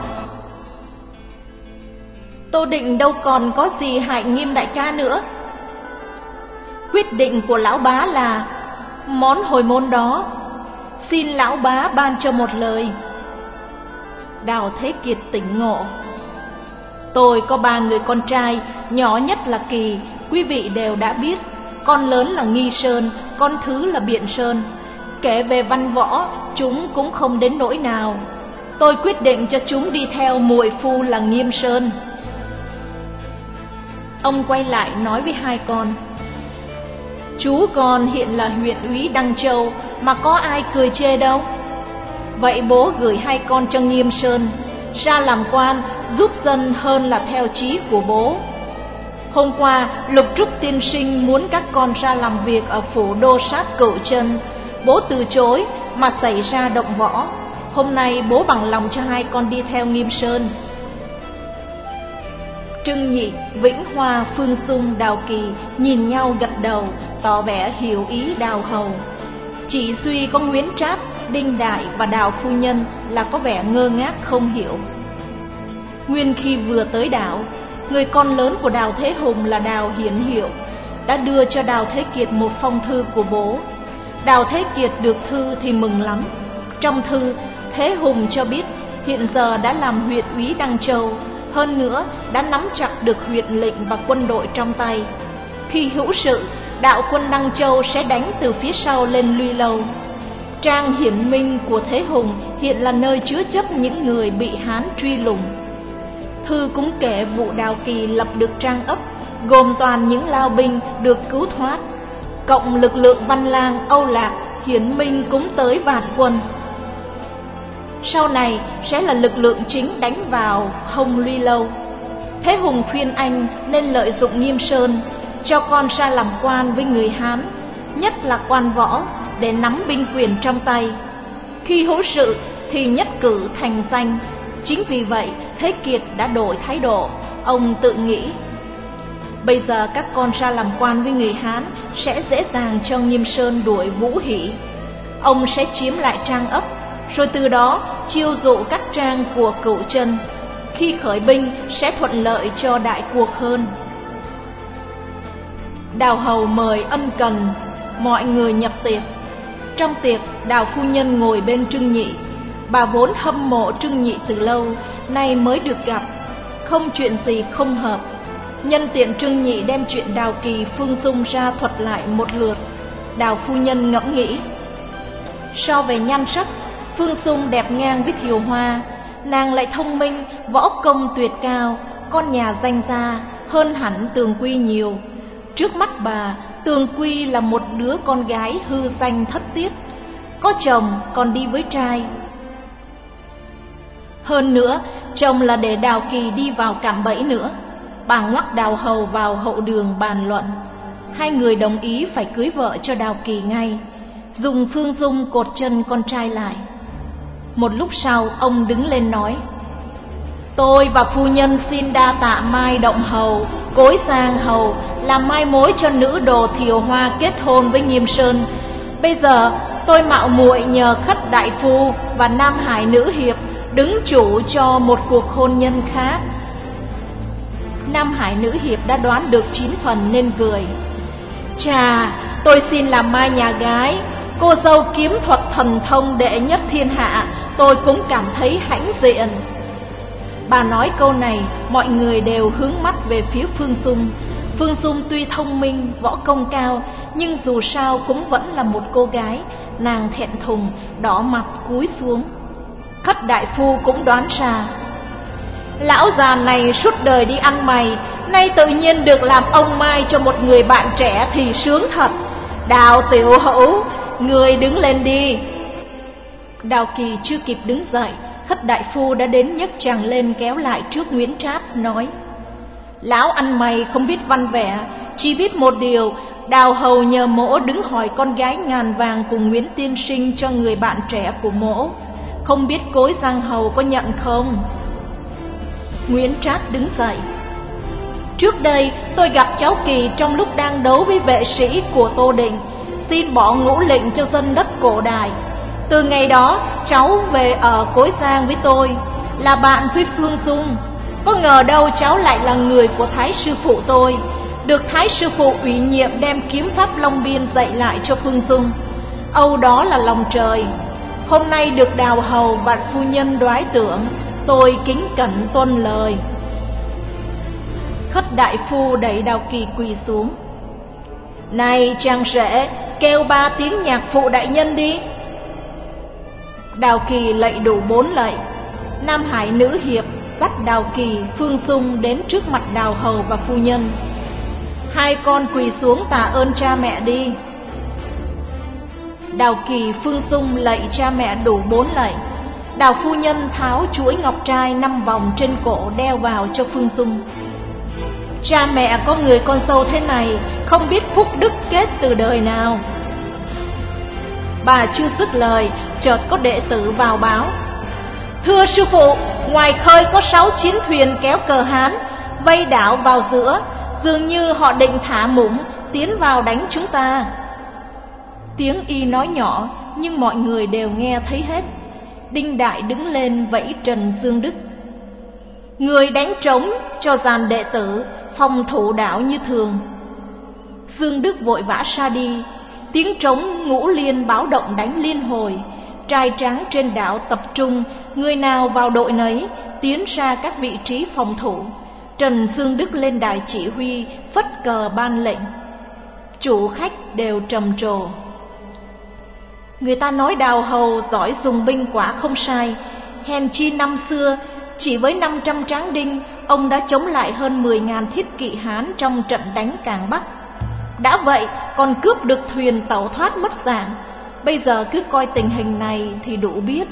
Tô Định đâu còn có gì hại Nghiêm đại ca nữa. Quyết định của lão bá là món hồi môn đó, xin lão bá ban cho một lời. Đào Thế Kiệt tỉnh ngộ. Tôi có ba người con trai, nhỏ nhất là Kỳ, quý vị đều đã biết. Con lớn là Nghi Sơn, con thứ là Biện Sơn. Kể về văn võ, chúng cũng không đến nỗi nào. Tôi quyết định cho chúng đi theo muội phu là Nghiêm Sơn. Ông quay lại nói với hai con: Chú con hiện là huyện úy Đăng Châu, mà có ai cười chê đâu. Vậy bố gửi hai con cho Nghiêm Sơn, ra làm quan giúp dân hơn là theo chí của bố. Hôm qua Lục Trúc tiên sinh muốn các con ra làm việc ở phủ đô sát Cửu Chân, bố từ chối mà xảy ra động võ. Hôm nay bố bằng lòng cho hai con đi theo Nghiêm Sơn. Trương Nhị, Vĩnh Hoa, Phương Dung, Đào Kỳ nhìn nhau gật đầu, tỏ vẻ hiểu ý Đào hầu. Chỉ duy có Nguyễn Tráp, Đinh Đại và Đào phu nhân là có vẻ ngơ ngác không hiểu. Nguyên khi vừa tới đảo, người con lớn của Đào Thế Hùng là Đào Hiển Hiệu đã đưa cho Đào Thế Kiệt một phong thư của bố. Đào Thế Kiệt được thư thì mừng lắm. Trong thư, Thế Hùng cho biết hiện giờ đã làm huyện úy Đăng Châu, hơn nữa đã nắm chặt được huyện lệnh và quân đội trong tay. Khi hữu sự, đạo quân Đăng Châu sẽ đánh từ phía sau lên Luy Lâu. Trang Hiển Minh của Thế Hùng hiện là nơi chứa chấp những người bị Hán truy lùng. Thư cũng kể vụ Đào Kỳ lập được Trang Ấp, gồm toàn những lao binh được cứu thoát, cộng lực lượng Văn Lang, Âu Lạc, Hiển Minh cũng tới vạn quân. Sau này sẽ là lực lượng chính đánh vào Hồng Luy Lâu. Thế Hùng khuyên anh nên lợi dụng Nghiêm Sơn, cho con ra làm quan với người Hán, nhất là quan võ, để nắm binh quyền trong tay. Khi hữu sự thì nhất cử thành danh. Chính vì vậy Thế Kiệt đã đổi thái độ. Ông tự nghĩ, bây giờ các con ra làm quan với người Hán sẽ dễ dàng cho Nghiêm Sơn đuổi Vũ Hỷ. Ông sẽ chiếm lại Trang Ấp, rồi từ đó chiêu dụ các trang của Cửu Chân. Khi khởi binh sẽ thuận lợi cho đại cuộc hơn. Đào hầu mời ân cần, mọi người nhập tiệc. Trong tiệc, Đào phu nhân ngồi bên Trưng Nhị. Bà vốn hâm mộ Trưng Nhị từ lâu, nay mới được gặp, không chuyện gì không hợp. Nhân tiện Trưng Nhị đem chuyện Đào Kỳ, Phương Dung ra thuật lại một lượt. Đào phu nhân ngẫm nghĩ, so về nhan sắc, Phương Dung đẹp ngang với Thiều Hoa, nàng lại thông minh, võ công tuyệt cao, con nhà danh gia, hơn hẳn Tường Quy nhiều. Trước mắt bà, Tường Quy là một đứa con gái hư danh thất tiết, có chồng còn đi với trai. Hơn nữa, chồng là để Đào Kỳ đi vào cạm bẫy nữa. Bà ngoắc Đào hầu vào hậu đường bàn luận. Hai người đồng ý phải cưới vợ cho Đào Kỳ ngay, dùng Phương Dung cột chân con trai lại. Một lúc sau, ông đứng lên nói, tôi và phu nhân xin đa tạ Mai Động hầu, Cối Giang hầu làm mai mối cho nữ đồ Thiều Hoa kết hôn với Nghiêm Sơn. Bây giờ tôi mạo muội nhờ Khất đại phu và Nam Hải nữ hiệp đứng chủ cho một cuộc hôn nhân khác. Nam Hải nữ hiệp đã đoán được chín phần nên cười. Chà, tôi xin làm mai nhà gái, cô dâu kiếm thuật thần thông đệ nhất thiên hạ, tôi cũng cảm thấy hãnh diện. Bà nói câu này, mọi người đều hướng mắt về phía Phương Dung. Phương Dung tuy thông minh, võ công cao, nhưng dù sao cũng vẫn là một cô gái. Nàng thẹn thùng, đỏ mặt cúi xuống. Khất đại phu cũng đoán ra, lão già này suốt đời đi ăn mày, nay tự nhiên được làm ông mai cho một người bạn trẻ thì sướng thật. Đào tiểu hữu, người đứng lên đi. Đào Kỳ chưa kịp đứng dậy, Khất đại phu đã đến nhấc chàng lên kéo lại trước Nguyễn Trát, nói, lão ăn mày không biết văn vẻ, chỉ biết một điều, Đào hầu nhờ mỗ đứng hỏi con gái ngàn vàng cùng Nguyễn tiên sinh cho người bạn trẻ của mỗ, không biết Cối Giang hầu có nhận không? Nguyễn Trát đứng dậy. Trước đây tôi gặp cháu Kỳ trong lúc đang đấu với vệ sĩ của Tô Định, xin bỏ ngũ lệnh cho dân đất Cổ Đài. Từ ngày đó cháu về ở Cối Giang với tôi, là bạn với Phương Dung. Có ngờ đâu cháu lại là người của Thái sư phụ tôi, được Thái sư phụ ủy nhiệm đem kiếm pháp Long Biên dạy lại cho Phương Dung. Âu đó là lòng trời. Hôm nay được Đào hầu và phu nhân đoái tưởng, tôi kính cẩn tuân lời. Khất đại phu đẩy Đào Kỳ quỳ xuống. Này chàng rể, kêu ba tiếng nhạc phụ đại nhân đi. Đào Kỳ lạy đủ bốn lạy. Nam Hải nữ hiệp dắt Đào Kỳ, Phương Dung đến trước mặt Đào hầu và phu nhân. Hai con quỳ xuống tạ ơn cha mẹ đi. Đào Kỳ, Phương Dung lạy cha mẹ đủ bốn lạy. Đào phu nhân tháo chuỗi ngọc trai năm vòng trên cổ đeo vào cho Phương Dung. Cha mẹ có người con dâu thế này, không biết phúc đức kết từ đời nào. Bà chưa dứt lời, chợt có đệ tử vào báo. Thưa sư phụ, ngoài khơi có sáu chiến thuyền kéo cờ Hán, vây đảo vào giữa, dường như họ định thả mũng tiến vào đánh chúng ta. Tiếng y nói nhỏ, nhưng mọi người đều nghe thấy hết. Đinh Đại đứng lên vẫy Trần Dương Đức. Người đánh trống cho dàn đệ tử, phòng thủ đảo như thường. Dương Đức vội vã xa đi. Tiếng trống ngũ liên báo động đánh liên hồi. Trai tráng trên đảo tập trung, người nào vào đội nấy, tiến ra các vị trí phòng thủ. Trần Dương Đức lên đài chỉ huy, phất cờ ban lệnh. Chủ khách đều trầm trồ. Người ta nói Đào hầu giỏi dùng binh quả không sai, hèn chi năm xưa chỉ với năm trăm tráng đinh, ông đã chống lại hơn mười nghìn thiết kỵ Hán trong trận đánh Càn Bắc. Đã vậy còn cướp được thuyền tẩu thoát mất dạng. Bây giờ cứ coi tình hình này thì đủ biết.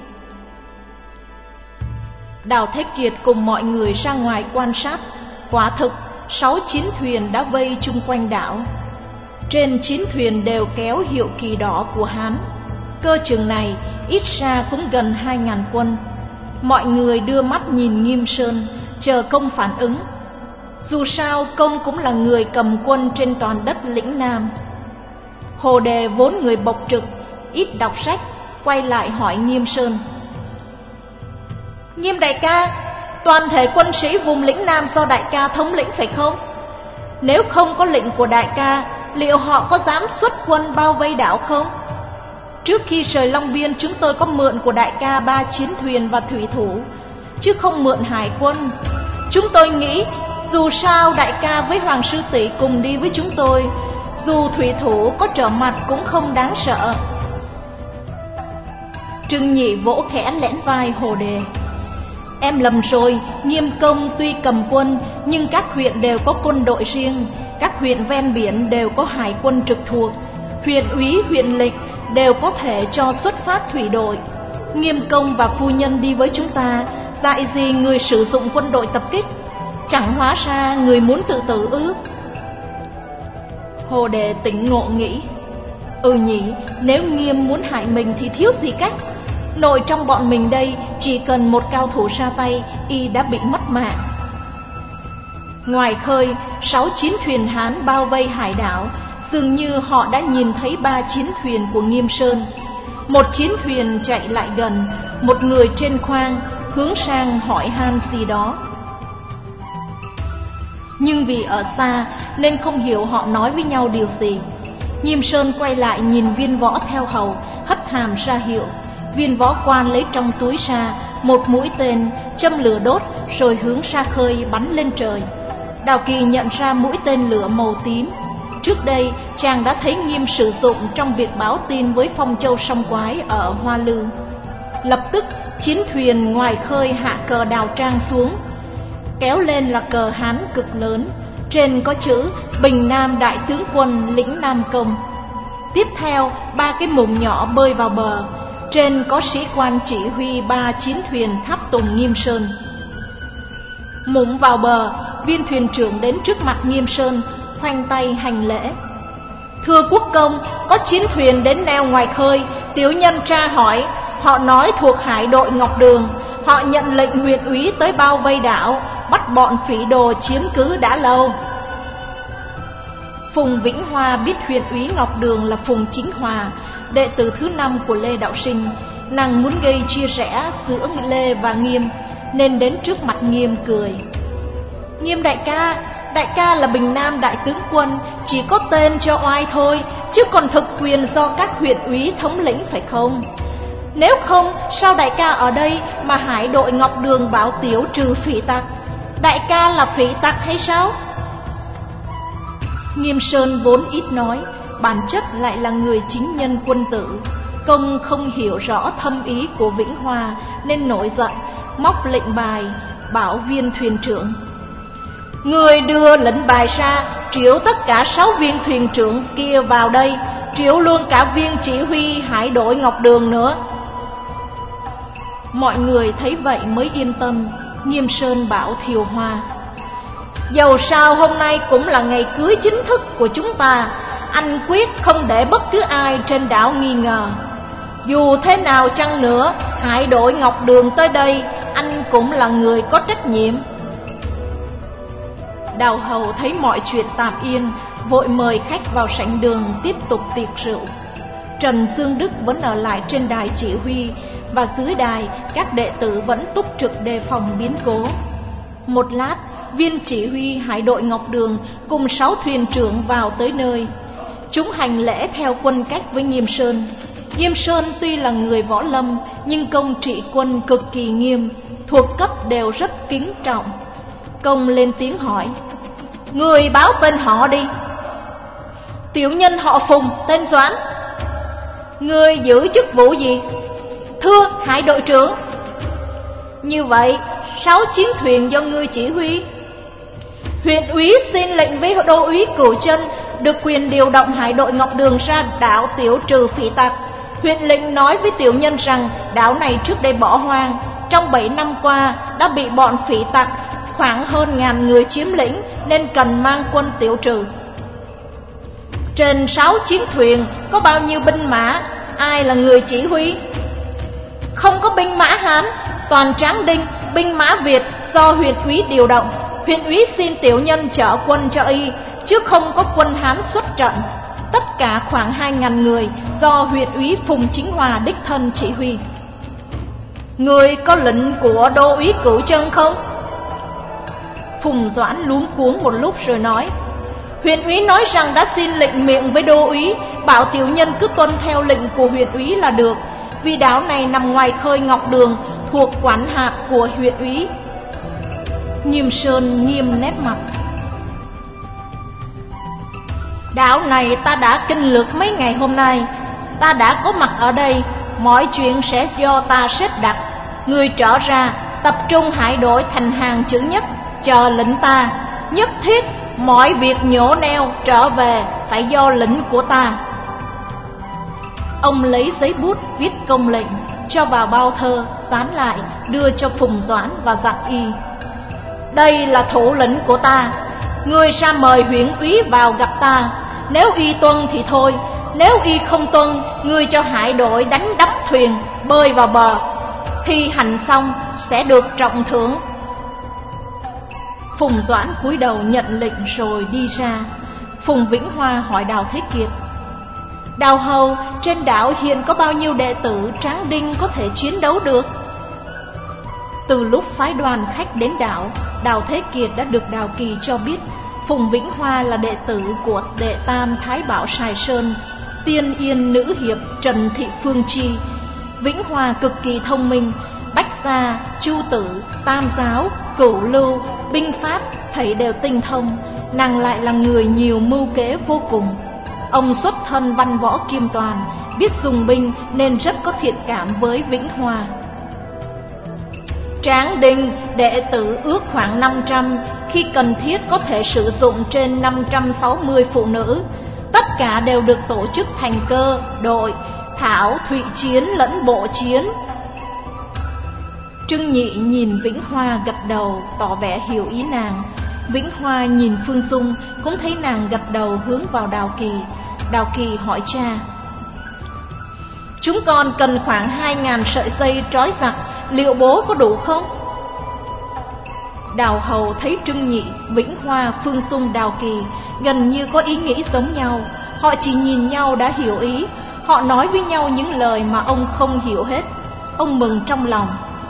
Đào Thế Kiệt cùng mọi người ra ngoài quan sát. Quả thực sáu chín thuyền đã vây chung quanh đảo. Trên chín thuyền đều kéo hiệu kỳ đỏ của Hán. Cơ chừng này ít ra cũng gần hai ngàn quân. Mọi người đưa mắt nhìn Nghiêm Sơn, chờ Công phản ứng. Dù sao Công cũng là người cầm quân trên toàn đất lĩnh Nam. Hồ Đề vốn người bộc trực, ít đọc sách, quay lại hỏi Nghiêm Sơn: Nghiêm đại ca, toàn thể quân sĩ vùng lĩnh Nam do đại ca thống lĩnh phải không? Nếu không có lệnh của đại ca, liệu họ có dám xuất quân bao vây đảo không? Trước khi rời Long Biên, chúng tôi có mượn của đại ca ba chiến thuyền và thủy thủ, chứ không mượn hải quân. Chúng tôi nghĩ dù sao đại ca với Hoàng sư tỷ cùng đi với chúng tôi, dù thủy thủ có trở mặt cũng không đáng sợ. Trương Nhị vỗ khẽ lẽn vai Hồ Đề: Em lầm rồi, Nghiêm công tuy cầm quân, nhưng các huyện đều có quân đội riêng. Các huyện ven biển đều có hải quân trực thuộc. Huyện úy, huyện lịch đều có thể cho xuất phát thủy đội. Nghiêm công và phu nhân đi với chúng ta, dạy gì người sử dụng quân đội tập kích? Chẳng hóa ra người muốn tự tử ư? Hồ Đề tỉnh ngộ nghĩ: Ừ nhỉ, nếu Nghiêm muốn hại mình thì thiếu gì cách. Nội trong bọn mình đây, chỉ cần một cao thủ ra tay, y đã bị mất mạng. Ngoài khơi, sáu chín thuyền Hán bao vây hải đảo. Dường như họ đã nhìn thấy ba chiến thuyền của Nghiêm Sơn. Một chiến thuyền chạy lại gần, một người trên khoang hướng sang hỏi han gì đó. Nhưng vì ở xa nên không hiểu họ nói với nhau điều gì. Nghiêm Sơn quay lại nhìn Viên Võ theo hầu, hất hàm ra hiệu. Viên Võ quan lấy trong túi ra một mũi tên, châm lửa đốt, rồi hướng ra khơi bắn lên trời. Đào Kỳ nhận ra mũi tên lửa màu tím. Trước đây chàng đã thấy Nghiêm sử dụng trong việc báo tin với Phong Châu Song Quái ở Hoa Lư. Lập tức chiến thuyền ngoài khơi hạ cờ Đào Trang xuống. Kéo lên là cờ Hán cực lớn, trên có chữ Bình Nam Đại Tướng Quân lĩnh Nam Công. Tiếp theo ba cái mùng nhỏ bơi vào bờ, trên có sĩ quan chỉ huy ba chiến thuyền tháp tùng Nghiêm Sơn. Mùng vào bờ, viên thuyền trưởng đến trước mặt Nghiêm Sơn, khoanh tay hành lễ: Thưa quốc công, có chiến thuyền đến neo ngoài khơi. Tiểu nhân tra hỏi, họ nói thuộc hải đội Ngọc Đường. Họ nhận lệnh huyện úy tới bao vây đảo, bắt bọn phỉ đồ chiếm cứ đã lâu. Phùng Vĩnh Hoa biết huyện úy Ngọc Đường là Phùng Chính Hòa, đệ tử thứ năm của Lê Đạo Sinh. Nàng muốn gây chia rẽ giữa Lê và Nghiêm, nên đến trước mặt Nghiêm cười: Nghiêm đại ca, đại ca là Bình Nam Đại Tướng Quân, chỉ có tên cho oai thôi, chứ còn thực quyền do các huyện úy thống lĩnh phải không? Nếu không, sao đại ca ở đây mà hải đội Ngọc Đường bảo tiểu trừ phỉ tặc? Đại ca là phỉ tặc hay sao? Nghiêm Sơn vốn ít nói, bản chất lại là người chính nhân quân tử. Công không hiểu rõ thâm ý của Vĩnh Hoa nên nổi giận, móc lệnh bài bảo viên thuyền trưởng: Người đưa lệnh bài ra, triệu tất cả sáu viên thuyền trưởng kia vào đây, triệu luôn cả viên chỉ huy hải đội Ngọc Đường nữa. Mọi người thấy vậy mới yên tâm. Nghiêm Sơn bảo Thiều Hoa: Dầu sao hôm nay cũng là ngày cưới chính thức của chúng ta, anh quyết không để bất cứ ai trên đảo nghi ngờ. Dù thế nào chăng nữa, hải đội Ngọc Đường tới đây, anh cũng là người có trách nhiệm. Đào hầu thấy mọi chuyện tạm yên, vội mời khách vào sảnh đường tiếp tục tiệc rượu. Trần Dương Đức vẫn ở lại trên đài chỉ huy, và dưới đài các đệ tử vẫn túc trực đề phòng biến cố. Một lát, viên chỉ huy hải đội Ngọc Đường cùng sáu thuyền trưởng vào tới nơi. Chúng hành lễ theo quân cách với Nghiêm Sơn. Nghiêm Sơn tuy là người võ lâm, nhưng công trị quân cực kỳ nghiêm, thuộc cấp đều rất kính trọng. Công lên tiếng hỏi: Người báo tên họ đi. Tiểu nhân họ Phùng, tên Doãn. Người giữ chức vụ gì? Thưa hải đội trưởng. Như vậy sáu chiến thuyền do ngươi chỉ huy. Huyện úy xin lệnh với đô úy Cửu Chân được quyền điều động hải đội Ngọc Đường ra đảo tiểu trừ phỉ tặc. Huyện lệnh nói với tiểu nhân rằng đảo này trước đây bỏ hoang, trong bảy năm qua đã bị bọn phỉ tặc khoảng hơn ngàn người chiếm lĩnh, nên cần mang quân tiểu trừ. Trên sáu chiến thuyền có bao nhiêu binh mã, ai là người chỉ huy? Không có binh mã Hán, toàn tráng đinh, binh mã Việt do huyện úy điều động. Huyện úy xin tiểu nhân chở quân cho y, chứ không có quân Hán xuất trận. Tất cả khoảng hai ngàn người do huyện úy Phùng Chính Hòa đích thân chỉ huy. Người có lệnh của đô úy Cửu Chân không? Phùng Doãn luống cuống một lúc rồi nói: huyện úy nói rằng đã xin lệnh miệng với đô úy, bảo tiểu nhân cứ tuân theo lệnh của huyện úy là được, vì đảo này nằm ngoài khơi Ngọc Đường, thuộc quản hạt của huyện úy. Nghiêm Sơn nghiêm nét mặt: đảo này ta đã kinh lược mấy ngày hôm nay, ta đã có mặt ở đây, mọi chuyện sẽ do ta xếp đặt. Người trở ra, tập trung hải đội thành hàng chữ nhất, chờ lệnh ta. Nhất thiết mọi việc nhổ neo trở về phải do lệnh của ta. Ông lấy giấy bút viết công lệnh, cho vào bao thơ, dán lại, đưa cho Phùng Doãn và dặn y: đây là thủ lệnh của ta, ngươi ra mời huyện úy vào gặp ta. Nếu y tuân thì thôi, nếu y không tuân, ngươi cho hải đội đánh đắm thuyền bơi vào bờ, thi hành xong sẽ được trọng thưởng. Phùng Doãn cúi đầu nhận lệnh rồi đi ra. Phùng Vĩnh Hoa hỏi Đào Thế Kiệt: Đào hầu, trên đảo hiện có bao nhiêu đệ tử tráng đinh có thể chiến đấu được? Từ lúc phái đoàn khách đến đảo, Đào Thế Kiệt đã được Đào Kỳ cho biết Phùng Vĩnh Hoa là đệ tử của đệ tam Thái Bảo Sài Sơn, tiên yên nữ hiệp Trần Thị Phương Chi. Vĩnh Hoa cực kỳ thông minh, Bách Gia, Chu Tử, Tam Giáo, Cửu Lưu, binh pháp thầy đều tinh thông, nàng lại là người nhiều mưu kế vô cùng. Ông xuất thân văn võ kim toàn, biết dùng binh nên rất có thiện cảm với Vĩnh Hoa. Tráng đinh đệ tử ước khoảng năm trăm, khi cần thiết có thể sử dụng trên năm trăm sáu mươi phụ nữ. Tất cả đều được tổ chức thành cơ, đội, thảo, thụy chiến lẫn bộ chiến. Trưng Nhị nhìn Vĩnh Hoa gật đầu, tỏ vẻ hiểu ý nàng. Vĩnh Hoa nhìn Phương Dung, cũng thấy nàng gật đầu hướng vào Đào Kỳ. Đào Kỳ hỏi cha: chúng con cần khoảng hai ngàn sợi dây trói giặc, liệu bố có đủ không? Đào hầu thấy Trưng Nhị, Vĩnh Hoa, Phương Dung, Đào Kỳ gần như có ý nghĩ giống nhau. Họ chỉ nhìn nhau đã hiểu ý. Họ nói với nhau những lời mà ông không hiểu hết. Ông mừng trong lòng: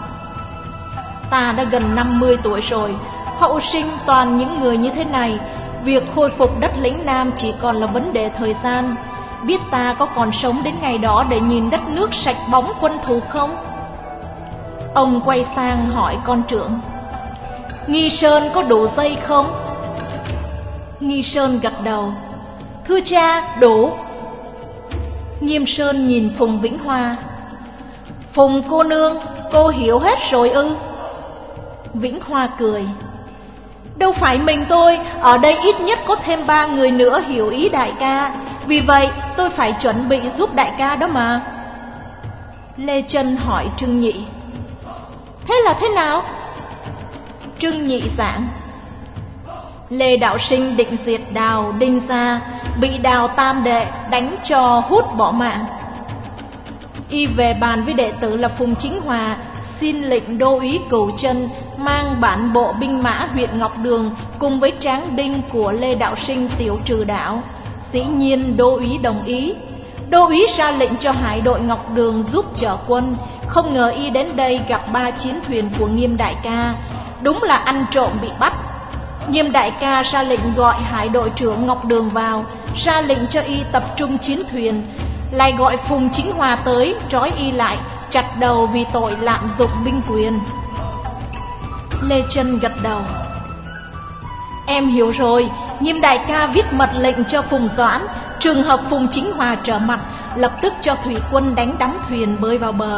ta đã gần năm mươi tuổi rồi, hậu sinh toàn những người như thế này. Việc khôi phục đất lĩnh Nam chỉ còn là vấn đề thời gian. Biết ta có còn sống đến ngày đó để nhìn đất nước sạch bóng quân thù không? Ông quay sang hỏi con trưởng: Nghi Sơn có đủ dây không? Nghi Sơn gật đầu: thưa cha, đủ. Nghiêm Sơn nhìn Phùng Vĩnh Hoa: Phùng cô nương, cô hiểu hết rồi ư? Vĩnh Hoa cười: đâu phải mình tôi, ở đây ít nhất có thêm ba người nữa hiểu ý đại ca, vì vậy tôi phải chuẩn bị giúp đại ca đó mà. Lê Chân hỏi Trưng Nhị: thế là thế nào? Trưng Nhị giảng: Lê đạo sinh định diệt Đào Đinh gia, bị Đào tam đệ đánh cho hút bỏ mạng. Y về bàn với đệ tử là Phùng Chính Hòa, xin lệnh đô úy Cửu Chân mang bản bộ binh mã huyện Ngọc Đường cùng với tráng đinh của Lê đạo sinh tiểu trừ đảo. Dĩ nhiên đô úy đồng ý. Đô úy ra lệnh cho hải đội Ngọc Đường giúp chở quân. Không ngờ y đến đây gặp ba chiến thuyền của Nghiêm đại ca, đúng là ăn trộm bị bắt. Nghiêm đại ca ra lệnh gọi hải đội trưởng Ngọc Đường vào, ra lệnh cho y tập trung chiến thuyền, lại gọi Phùng Chính Hòa tới trói y lại, chặt đầu vì tội lạm dụng binh quyền. Lê Chân gật đầu: em hiểu rồi. Nghiêm đại ca viết mật lệnh cho Phùng Doãn, trường hợp Phùng Chính Hòa trở mặt, lập tức cho thủy quân đánh đắm thuyền bơi vào bờ.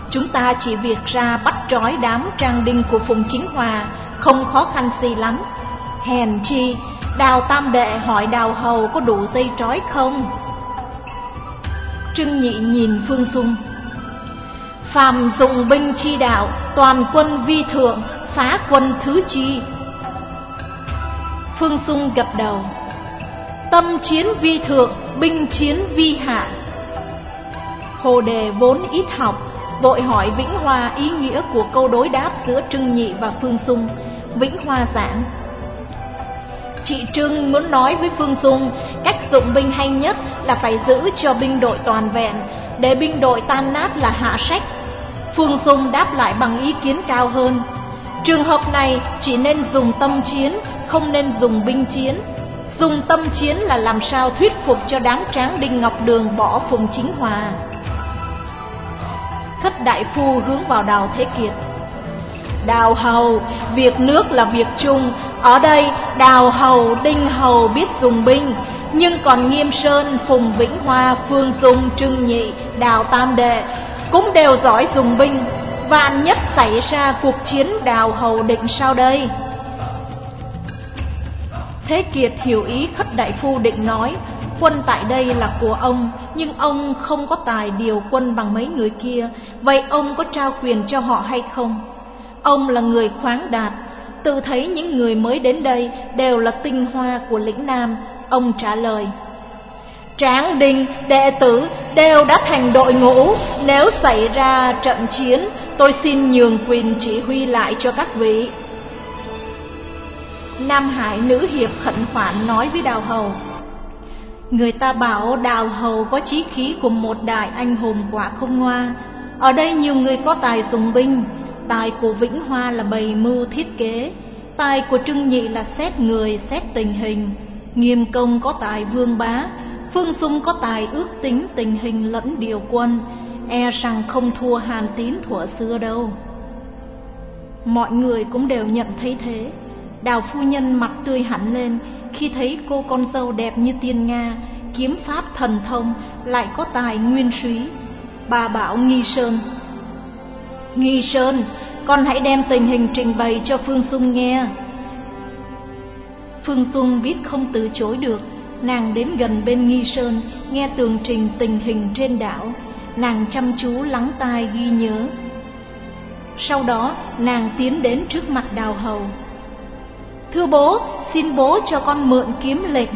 chúng ta chỉ việc ra bắt trói đám trang đinh của Phùng Chính Hòa, không khó khăn gì lắm. Hèn chi Đào Tam Đệ hỏi Đào Hầu có đủ dây trói không? Trưng Nhị nhìn Phương Dung. Phàm dụng binh chi đạo, toàn quân vi thượng, phá quân thứ chi? Phương Dung gật đầu. Tâm chiến vi thượng, binh chiến vi hạ. Hồ Đề vốn ít học, vội hỏi Vĩnh Hoa ý nghĩa của câu đối đáp giữa Trưng Nhị và Phương Dung. Vĩnh Hoa giảng: Chị Trưng muốn nói với Phương Dung, cách dụng binh hay nhất là phải giữ cho binh đội toàn vẹn, để binh đội tan nát là hạ sách. Phương Dung đáp lại bằng ý kiến cao hơn: trường hợp này chỉ nên dùng tâm chiến, không nên dùng binh chiến. Dùng tâm chiến là làm sao thuyết phục cho đám tráng Đinh Ngọc Đường bỏ Phùng Chính Hòa. Khất đại phu hướng vào Đào Thế Kiệt: Đào Hầu, việc nước là việc chung. Ở đây Đào Hầu, Đinh Hầu biết dùng binh, nhưng còn Nghiêm Sơn, Phùng Vĩnh Hoa, Phương Dung, Trưng Nhị, Đào Tam Đệ cũng đều giỏi dùng binh. Vạn nhất xảy ra cuộc chiến, Đào Hầu định sao đây? Thế Kiệt hiểu ý Khất đại phu định nói: quân tại đây là của ông, nhưng ông không có tài điều quân bằng mấy người kia, vậy ông có trao quyền cho họ hay không? Ông là người khoáng đạt, tự thấy những người mới đến đây đều là tinh hoa của lĩnh Nam. Ông trả lời: Tráng Đinh, đệ tử đều đã thành đội ngũ, nếu xảy ra trận chiến, tôi xin nhường quyền chỉ huy lại cho các vị. Nam Hải nữ hiệp khẩn khoản nói với Đào Hầu: Người ta bảo Đào Hầu có chí khí của một đại anh hùng quả không ngoa. Ở đây nhiều người có tài dùng binh. Tài của Vĩnh Hoa là bày mưu thiết kế, tài của Trưng Nhị là xét người, xét tình hình. Nghiêm Công có tài vương bá, Phương Dung có tài ước tính tình hình lẫn điều quân, e rằng không thua Hàn Tín thuở xưa đâu. Mọi người cũng đều nhận thấy thế. Đào phu nhân mặt tươi hẳn lên khi thấy cô con dâu đẹp như tiên Nga, kiếm pháp thần thông, lại có tài nguyên súy. Bà bảo Nghi Sơn: Nghi Sơn, con hãy đem tình hình trình bày cho Phương Dung nghe. Phương Dung biết không từ chối được, nàng đến gần bên Nghi Sơn, nghe tường trình tình hình trên đảo. Nàng chăm chú lắng tai ghi nhớ. Sau đó nàng tiến đến trước mặt Đào Hầu: Thưa bố, xin bố cho con mượn kiếm lệnh.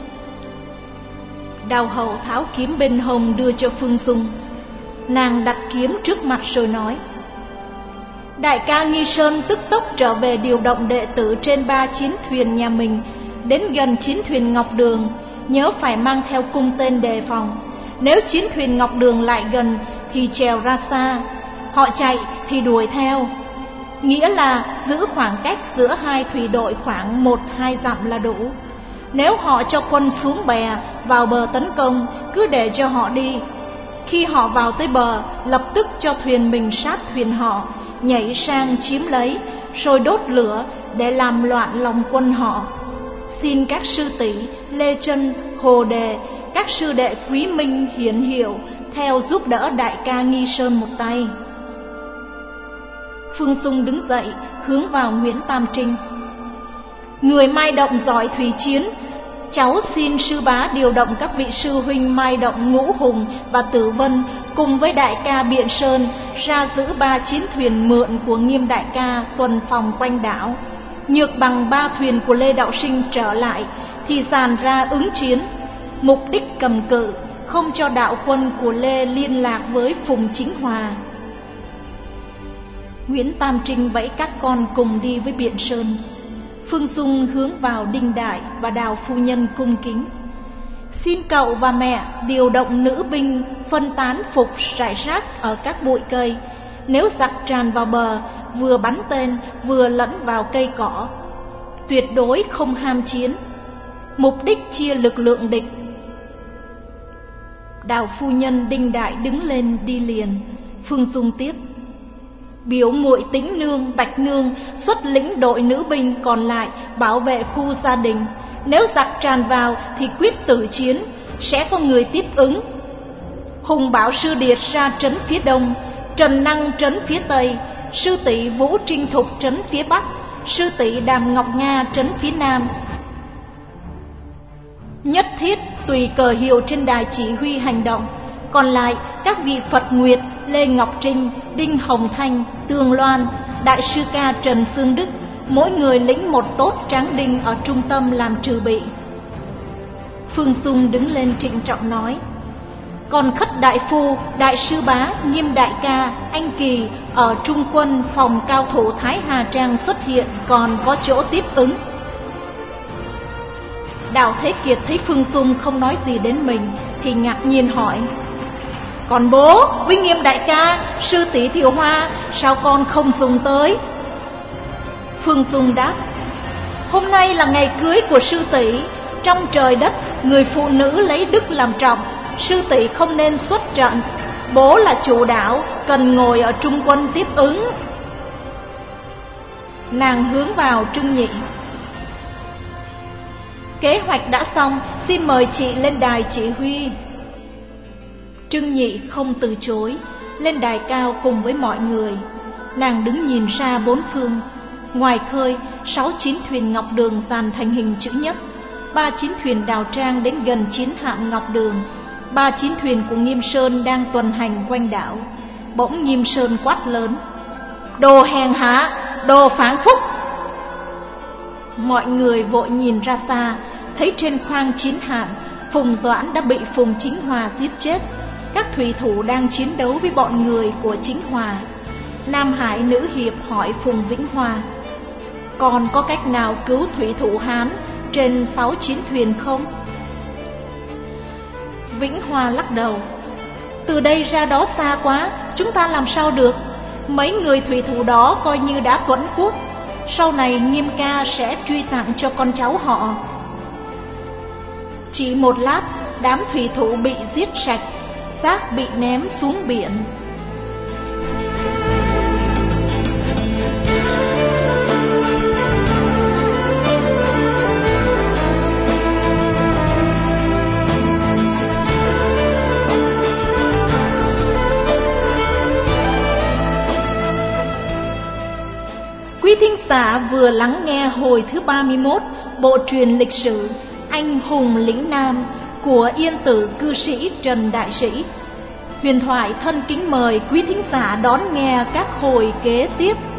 Đào Hầu tháo kiếm bên hông đưa cho Phương Dung. Nàng đặt kiếm trước mặt rồi nói: Đại ca Nghi Sơn tức tốc trở về điều động đệ tử trên ba chiến thuyền nhà mình, đến gần chiến thuyền Ngọc Đường, nhớ phải mang theo cung tên đề phòng. Nếu chiến thuyền Ngọc Đường lại gần thì trèo ra xa, họ chạy thì đuổi theo. Nghĩa là giữ khoảng cách giữa hai thủy đội khoảng một hai dặm là đủ. Nếu họ cho quân xuống bè vào bờ tấn công, cứ để cho họ đi. Khi họ vào tới bờ, lập tức cho thuyền mình sát thuyền họ, nhảy sang chiếm lấy, rồi đốt lửa để làm loạn lòng quân họ. Xin các sư tỷ Lê Trân, Hồ Đề, các sư đệ Quý Minh, Hiển Hiệu theo giúp đỡ đại ca Nghi Sơn một tay. Phương Dung đứng dậy hướng vào Nguyễn Tam Trinh: Người Mai Động giỏi thủy chiến, cháu xin sư bá điều động các vị sư huynh Mai Động, Ngũ Hùng và Tử Vân cùng với đại ca Biện Sơn ra giữ ba chiến thuyền mượn của Nghiêm đại ca tuần phòng quanh đảo. Nhược bằng ba thuyền của Lê Đạo Sinh trở lại thì dàn ra ứng chiến. Mục đích cầm cự, không cho đạo quân của Lê liên lạc với Phùng Chính Hòa. Nguyễn Tam Trinh vẫy các con cùng đi với Biện Sơn. Phương Dung hướng vào Đinh Đại và Đào phu nhân cung kính: Xin cậu và mẹ điều động nữ binh phân tán phục rải rác ở các bụi cây. Nếu giặc tràn vào bờ, vừa bắn tên vừa lẫn vào cây cỏ. Tuyệt đối không ham chiến, mục đích chia lực lượng địch. Đào phu nhân Đinh Đại đứng lên đi liền. Phương Dung tiếp: Biểu muội Tĩnh Nương, Bạch Nương xuất lĩnh đội nữ binh còn lại bảo vệ khu gia đình. Nếu giặc tràn vào thì quyết tử chiến, sẽ có người tiếp ứng. Hùng bảo Sư Điệt ra trấn phía đông, Trần Năng trấn phía Tây, sư tỷ Vũ Trinh Thục trấn phía Bắc, sư tỷ Đàm Ngọc Nga trấn phía Nam. Nhất thiết tùy cờ hiệu trên đài chỉ huy hành động. Còn lại các vị Phật Nguyệt, Lê Ngọc Trinh, Đinh Hồng Thanh, Tường Loan, đại sư ca Trần Xương Đức, mỗi người lĩnh một tốt tráng đinh ở trung tâm làm trừ bị. Phương Dung đứng lên trịnh trọng nói: còn Khất đại phu, đại sư bá, Nghiêm đại ca, anh Kỳ ở trung quân phòng cao thủ Thái Hà Trang xuất hiện, còn có chỗ tiếp ứng. Đào Thế Kiệt thấy Phương Dung không nói gì đến mình thì ngạc nhiên hỏi: còn bố với Nghiêm đại ca, sư tỷ Thiều Hoa, sao con không dùng tới? Phương Dung đáp: hôm nay là ngày cưới của sư tỷ, trong trời đất người phụ nữ lấy đức làm trọng, sư tỷ không nên xuất trận. Bố là chủ đạo, cần ngồi ở trung quân tiếp ứng. Nàng hướng vào Trưng Nhị: kế hoạch đã xong, xin mời chị lên đài chỉ huy. Trưng Nhị không từ chối, lên đài cao cùng với mọi người. Nàng đứng nhìn ra bốn phương. Ngoài khơi, sáu chín thuyền ngọc đường dàn thành hình chữ nhất, ba chín thuyền đào trang đến gần chiến hạm ngọc đường, ba chín thuyền của Nghiêm Sơn đang tuần hành quanh đảo. Bỗng Nghiêm Sơn quát lớn: đồ hèn hạ, đồ phản phúc! Mọi người vội nhìn ra xa, thấy trên khoang chiến hạm Phùng Doãn đã bị Phùng Chính Hòa giết chết. Các thủy thủ đang chiến đấu với bọn người của Chính Hòa. Nam Hải nữ hiệp hỏi Phùng Vĩnh Hòa: còn có cách nào cứu thủy thủ Hán trên sáu chín thuyền không? Vĩnh Hòa lắc đầu: từ đây ra đó xa quá, chúng ta làm sao được. Mấy người thủy thủ đó coi như đã tuẫn quốc, sau này Nghiêm ca sẽ truy tặng cho con cháu họ. Chỉ một lát, đám thủy thủ bị giết sạch, xác bị ném xuống biển. Quý thính giả vừa lắng nghe hồi thứ ba mươi mốt bộ truyền lịch sử Anh hùng lĩnh Nam của Yên Tử cư sĩ Trần Đại Sĩ. Huyền Thoại thân kính mời quý thính giả đón nghe các hồi kế tiếp.